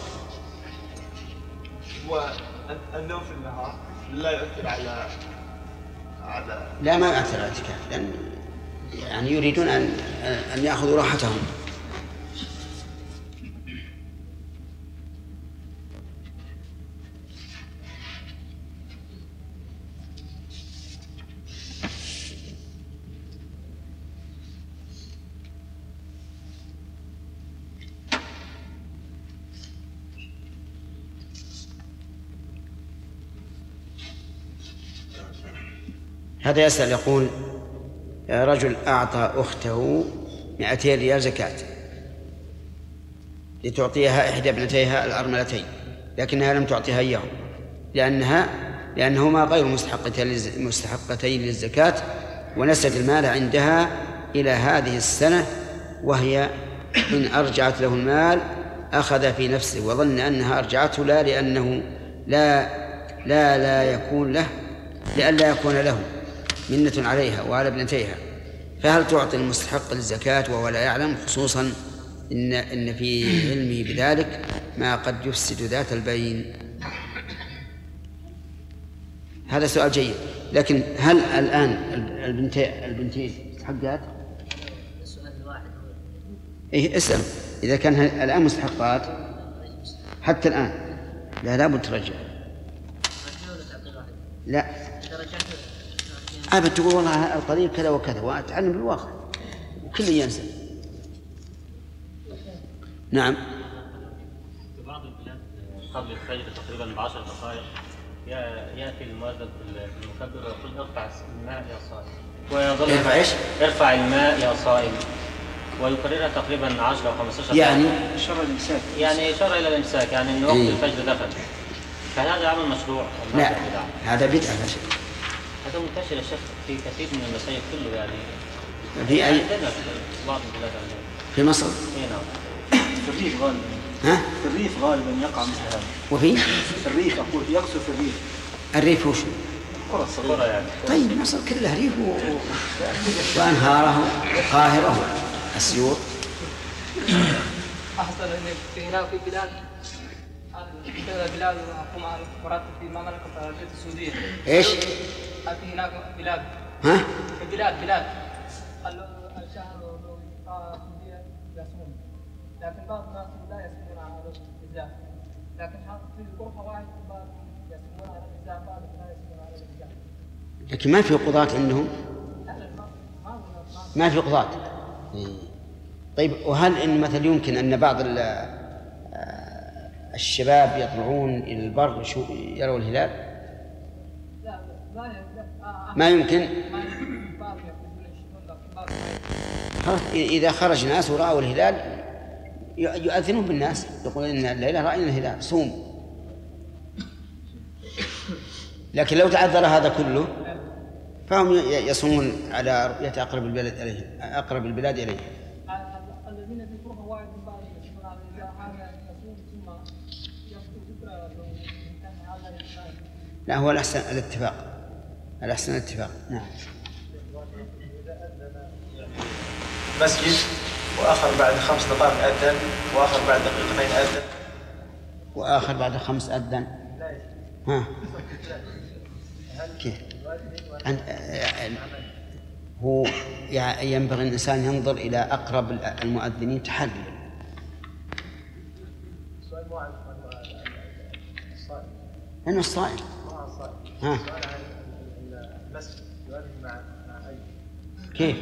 والنوم في النهار لا يؤثر على على لا ما يؤثر على الاعتكاف، لأن يعني يريدون أن أن يأخذوا راحتهم. هذا يسأل يقول: رجل أعطى أخته مئتين ريال زكاة لتعطيها إحدى ابنتيها الأرملتين، لكنها لم تعطيها إياهم لأنها لأنهما غير مستحقتين للزكاة، ونست المال عندها إلى هذه السنة، وهي إن أرجعت له المال أخذ في نفسه وظن أنها أرجعته لا لأنه لا لا لا يكون له لئلا يكون له منة عليها وعلى ابنتيها، فهل تعطي المستحق للزكاة وهو لا يعلم، خصوصا إن إن في علمه بذلك ما قد يفسد ذات البين؟ هذا سؤال جيد، لكن هل الآن البنتين البنتين مستحقات؟ السؤال الواحد إيه اسأل. إذا كان الآن مستحقات حتى الآن لا لابد ترجع. لا أبد تقول والله القليل كذا وكذا وأتعلم بالواقع وكل ينسى. نعم. في بعض البلاد قبل الفجر تقريبا بعشر دقائق يأتي المؤذن في المكبر ويقول: ارفع الماء يا صائم، ويظل ارفع ايش؟ ارفع الماء يا صائم، ويكررها تقريبا عشرة أو خمسة عشر يعني إشارة الإمساك، يعني إشارة إلى الإمساك، يعني إن وقت إيه؟ الفجر دخل. فهل هذا عمل مشروع؟ لا هذا بدعة. هذا منتشر يا شيخ في كثير من المساجد كله، يعني في أي عندنا في بعض البلاد عندنا في مصر؟ اي نعم. في الريف غالبا. ها؟ في الريف غالبا يقع مثل هذا. وفي؟ في الريف أقول يقصد في الريف. الريف وش؟ القرى الصغيرة يعني. طيب مصر كلها ريف و... وأنهاره قاهرة أسيوط. أحسن إن في هناك في بلاد بلاد حكومة مراتب في المملكة العربية السعودية. إيش؟ في هناك بلاد. ها؟ في بلاد بلاد الشهر يصوم، لكن بعض الناس لا يصومون على الإجزاء، لكن في الغرفة واحد بعض يصومون على الإجزاء، بعض لا يصومون على الإجزاء. لكن ما في قضاة عندهم؟ ما في قضاة. طيب وهل إن مثلا يمكن أن بعض الشباب يطلعون إلى البر يروا الهلال؟ لا ما يمكن. إذا خرج ناس ورأوا الهلال يؤذنون بالناس، يقولون إن الليلة رأينا الهلال صوم. لكن لو تعذر هذا كله فهم يصومون على رؤية أقرب البلاد إليه أقرب البلاد إليه. الذين في غرفة واحد من بعض يصومون على الإجزاء، هذا يصوم ثم يصوم ذكرى لو كان هذا. لا هو الأحسن الاتفاق، الأحسن الاتفاق. نعم. مسجد وآخر بعد خمس دقائق أذن، وآخر بعد دقيقتين أذن، وآخر بعد خمس أذن. ها كيف؟ هو ينبغي الإنسان ينظر إلى أقرب المؤذنين تحلل. سؤال مو عن الصائم. أنا الصائم. ها. المسجد يؤذن مع مع أي؟ كيف؟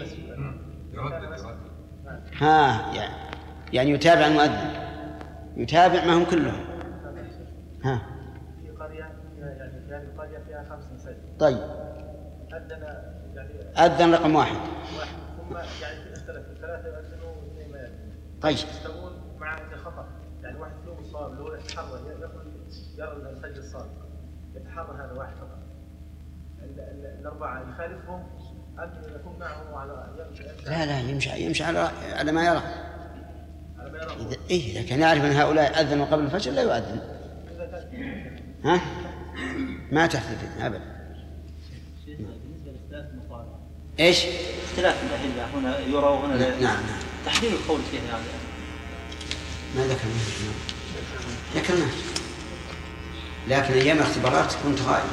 ها يعني يتابع المؤذن، يتابع ما هم كلهم. ها. في قرية يعني يعني قرية فيها خمس مساجد. طيب. أذن أذن رقم واحد. واحد ثم يعني اختلف الثلاثة يؤذنوا واثنين ما يأذنوا. طيب. يستوون مع خطأ، يعني واحد فيهم الصواب اللي هو يتحرى يقول يرى الفجر الصادق، يتحرى هذا واحد فقط. الأربعة يخالفهم أم يكون معهم على لا لا يمشي يمشي على على ما يرى. على ما يرى. إذا إيه إذا كان يعرف أن هؤلاء أذنوا قبل الفجر لا يؤذن. ها؟ ما تحدث أبدا. بالنسبة لاختلاف المطالع. إيش؟ اختلاف الأدلة هنا يرى وهنا لا. نعم نعم. تحليل القول فيه يعني. ما ذكرناه. ذكرناه. لكن أيام الاختبارات كنت غائب.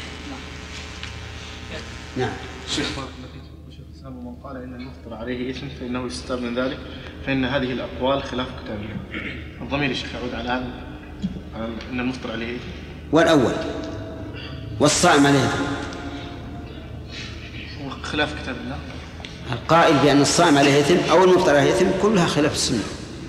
نعم. شيخ شيخ الإسلام من قال إن المفطر عليه إثم فإنه يستتاب من ذلك، فإن هذه الأقوال خلاف كتاب الله. الضمير الشيخ يعود على هذا على إن المفطر عليه إثم. والأول والصائم عليه إثم. خلاف كتاب الله. القائل بأن الصائم عليه إثم أو المفطر عليه إثم كلها خلاف السنة.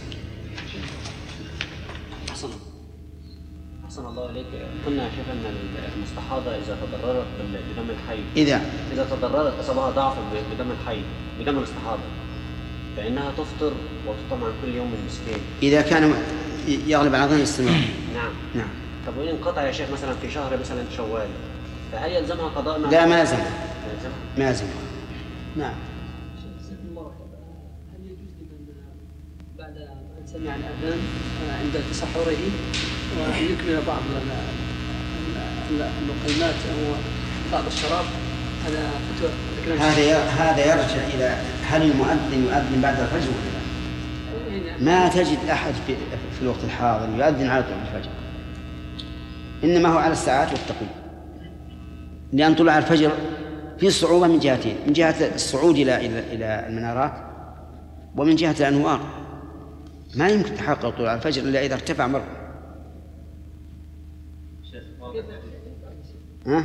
أحسن أحسن الله عليك. قلنا يا شيخ أن المستحاضة إذا تضررت بدم الحيض إذا إذا تضررت أصابها ضعف بدم الحيض بدم الاستحاضة فإنها تفطر وتطعم عن كل يوم مسكين. إذا كان يغلب على ظن الاستمرار. نعم. نعم. طب وإن انقطع يا شيخ مثلا في شهر مثلا شوال فهل يلزمها قضاء؟ لا ما يلزمها. ما يلزمها. نعم. هل يجوز لمن بعد أن سمع الأذان عند تسحره وأن يكمل بعض اللقيمات أو بعض الشراب؟ هذا فتوى. هذا هذا يرجع إلى هل المؤذن يؤذن بعد الفجر ولا لا؟ ما تجد أحد في في الوقت الحاضر يؤذن على طلوع الفجر، إنما هو على الساعات والتقويم، لأن طلوع الفجر في صعوبة من جهتين، من جهة الصعود إلى إلى إلى المنارات ومن جهة الأنوار. ما يمكن تحقق طلوع الفجر إلا إذا ارتفع مرة. ها؟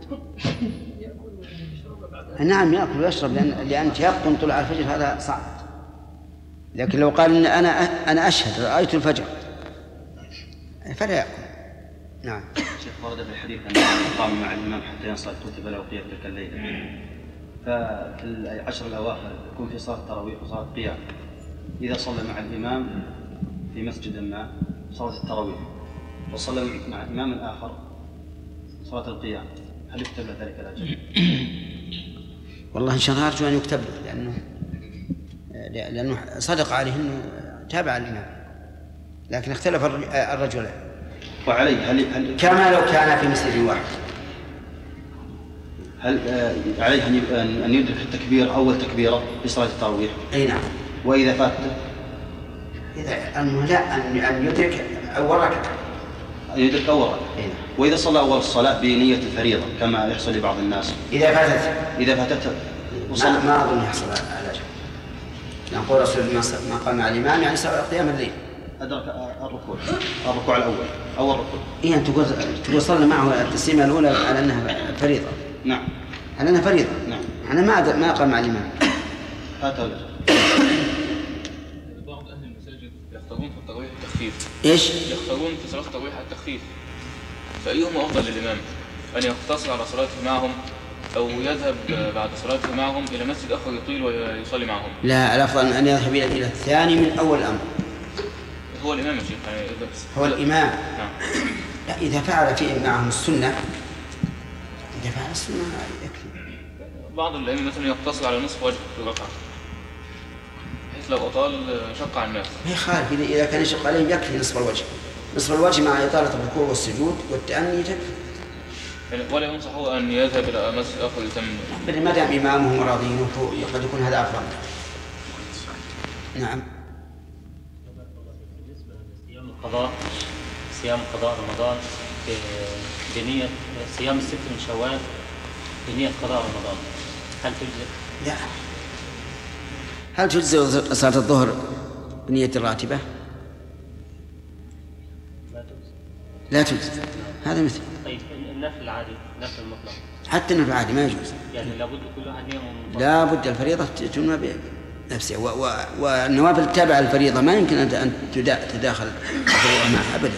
نعم يأكل ويشرب، لأن لأن تيقن طلوع الفجر هذا صعب. لكن لو قال إن أنا أنا أشهد رأيت الفجر فلا يأكل. نعم. شيخ ورد في الحديث أن قام مع الإمام حتى ينصرف كتب له قيام تلك الليلة. ففي العشر الأواخر يكون في صلاة التراويح وصلاة قيام. إذا صلى مع الإمام في مسجد ما صلاة التراويح وصلى مع إمام آخر صلاة القيام، هل يكتب له ذلك الأجر؟ والله إن شاء الله أرجو أن يكتب له، لأنه لأنه صدق عليه أنه تابع الإمام، لكن اختلف الرجلان. وعليه هل, هل كما لو كان في مسجد واحد. هل عليه أن يدرك التكبير أول تكبيرة في صلاة التراويح؟ أي نعم. وإذا فاته؟ إذا أنه لا أن يدرك أول ركعة. أن يدرك أول ركعة. وإذا صلى أول الصلاة بنية الفريضة كما يحصل لبعض الناس. إذا فاتته. إذا فاتته. ما, ما أظن يحصل على أجر. نقول رسول الله ما قام مع الإمام يعني سوى قيام الليل. أدرك الركوع الركوع الأول أول ركوع. إيه أنت تقول تقول صلى معه التسليمة الأولى على أنها فريضة. نعم. على أنها فريضة. نعم. أنا ما ما قام مع الإمام. هذا ولا. بعض أهل المساجد يختارون في التراويح التخفيف. إيش؟ يختارون في صلاة التراويح التخفيف. فأيهما أفضل للإمام؟ أن يقتصر على صلاته معهم أو يذهب بعد صلاته معهم إلى مسجد آخر يطيل ويصلي معهم؟ لا، الأفضل أن يذهب إلى الثاني من أول الأمر. هو الإمام يا شيخ يعني هو الإمام. نعم. لا، إذا فعل في معهم السنة إذا فعل السنة يكفي. بعض الأئمة مثلا يقتصر على نصف وجه في الركعة بحيث لو أطال شق على الناس. ما يخالف، إذا كان يشق عليهم يكفي نصف الوجه. نصف الوجه مع إطالة الركوع والسجود والتأني تكفي. ولا ينصحه أن يذهب إلى مسجد آخر يتم. ما دام إمامهم راضين قد يكون هذا أفضل. نعم. صيام القضاء صيام قضاء رمضان بنية صيام الست من شوال بنية قضاء رمضان هل تجزئ؟ لا. هل تجزئ صلاة الظهر بنية الراتبة؟ لا تجزئ. لا تجزئ. هذا مثل. طيب النفل العادي النفل المطلق. حتى النفل العادي ما يجوز. يعني لابد كل واحد يوم. لابد الفريضة تتم بنفسها والنوافل تابعة للفريضة ما يمكن أن تداخل الفريضة معها أبدا.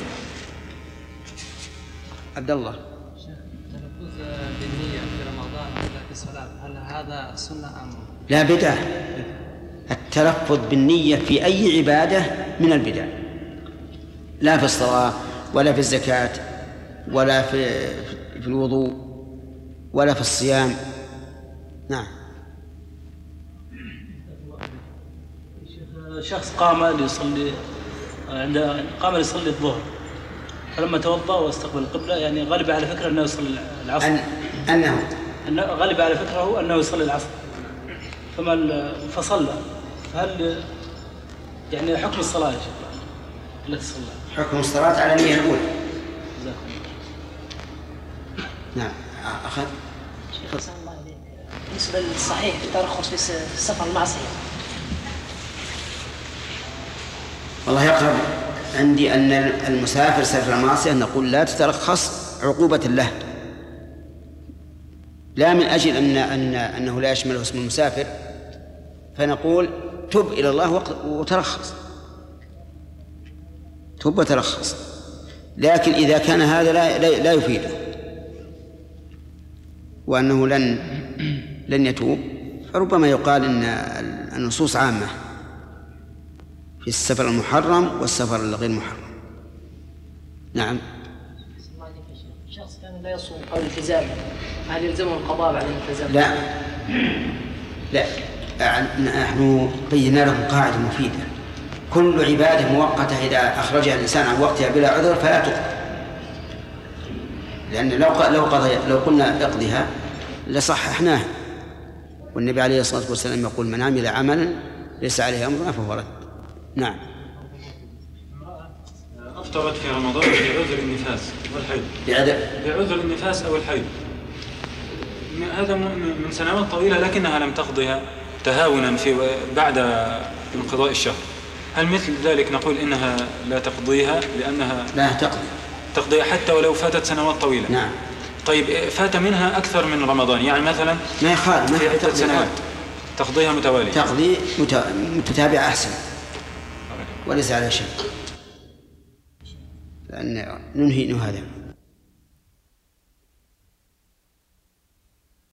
عبد الله. شيخ تلفظ بالنية في رمضان ولا في الصلاة هل هذا سنة أم لا بدعة. التلفظ بالنية في أي عبادة من البدع، لا في الصلاة ولا في الزكاة ولا في في الوضوء ولا في الصيام. نعم. شخص قام ليصلي عند قام ليصلي الظهر، فلما توضأ واستقبل القبلة يعني غلب على فكرة أنه يصلي العصر. أن... أنه أنه غلب على فكره أنه يصلي العصر، فما فصلى، فهل يعني حكم الصلاة يا شيخ التي صلى؟ حكم الصلاة على النية الأولى. نعم. أخذ بالنسبة للصحيح في الترخص في السفر المعصية. والله يقرب عندي أن المسافر سفر المعصية نقول لا تترخص عقوبة له، لا من أجل أن أن أنه لا يشمله اسم المسافر، فنقول تب إلى الله وترخص، تب وترخص. لكن إذا كان هذا لا لا يفيده وأنه لن لن يتوب، فربما يقال أن النصوص عامة في السفر المحرم والسفر الغير محرم. نعم. شخص كان لا يصوم أو التزام، هل يلزمه القضاء بعد الالتزام؟ لا لا، نحن بينا لهم قاعدة مفيدة: كل عبادة مؤقتة إذا أخرجها الإنسان عن وقتها بلا عذر فلا تقضى، لأن لو لو قضي لو قلنا اقضها لصححناها، والنبي عليه الصلاة والسلام يقول: من عمل عملا ليس عليه أمرنا فهو رد. نعم. أفطرت في رمضان بعذر النفاس والحيض. بعذر النفاس أو الحيض، هذا من سنوات طويلة لكنها لم تقضيها تهاونا في بعد انقضاء الشهر. هل مثل ذلك نقول إنها لا تقضيها لأنها لا تقضي تقضيها حتى ولو فاتت سنوات طويلة؟ نعم. طيب فات منها أكثر من رمضان، يعني مثلا ما يخالف في عدة سنوات تقضيها متوالية؟ تقضي متتابعة أحسن وليس على شيء، لأن ننهي هذا.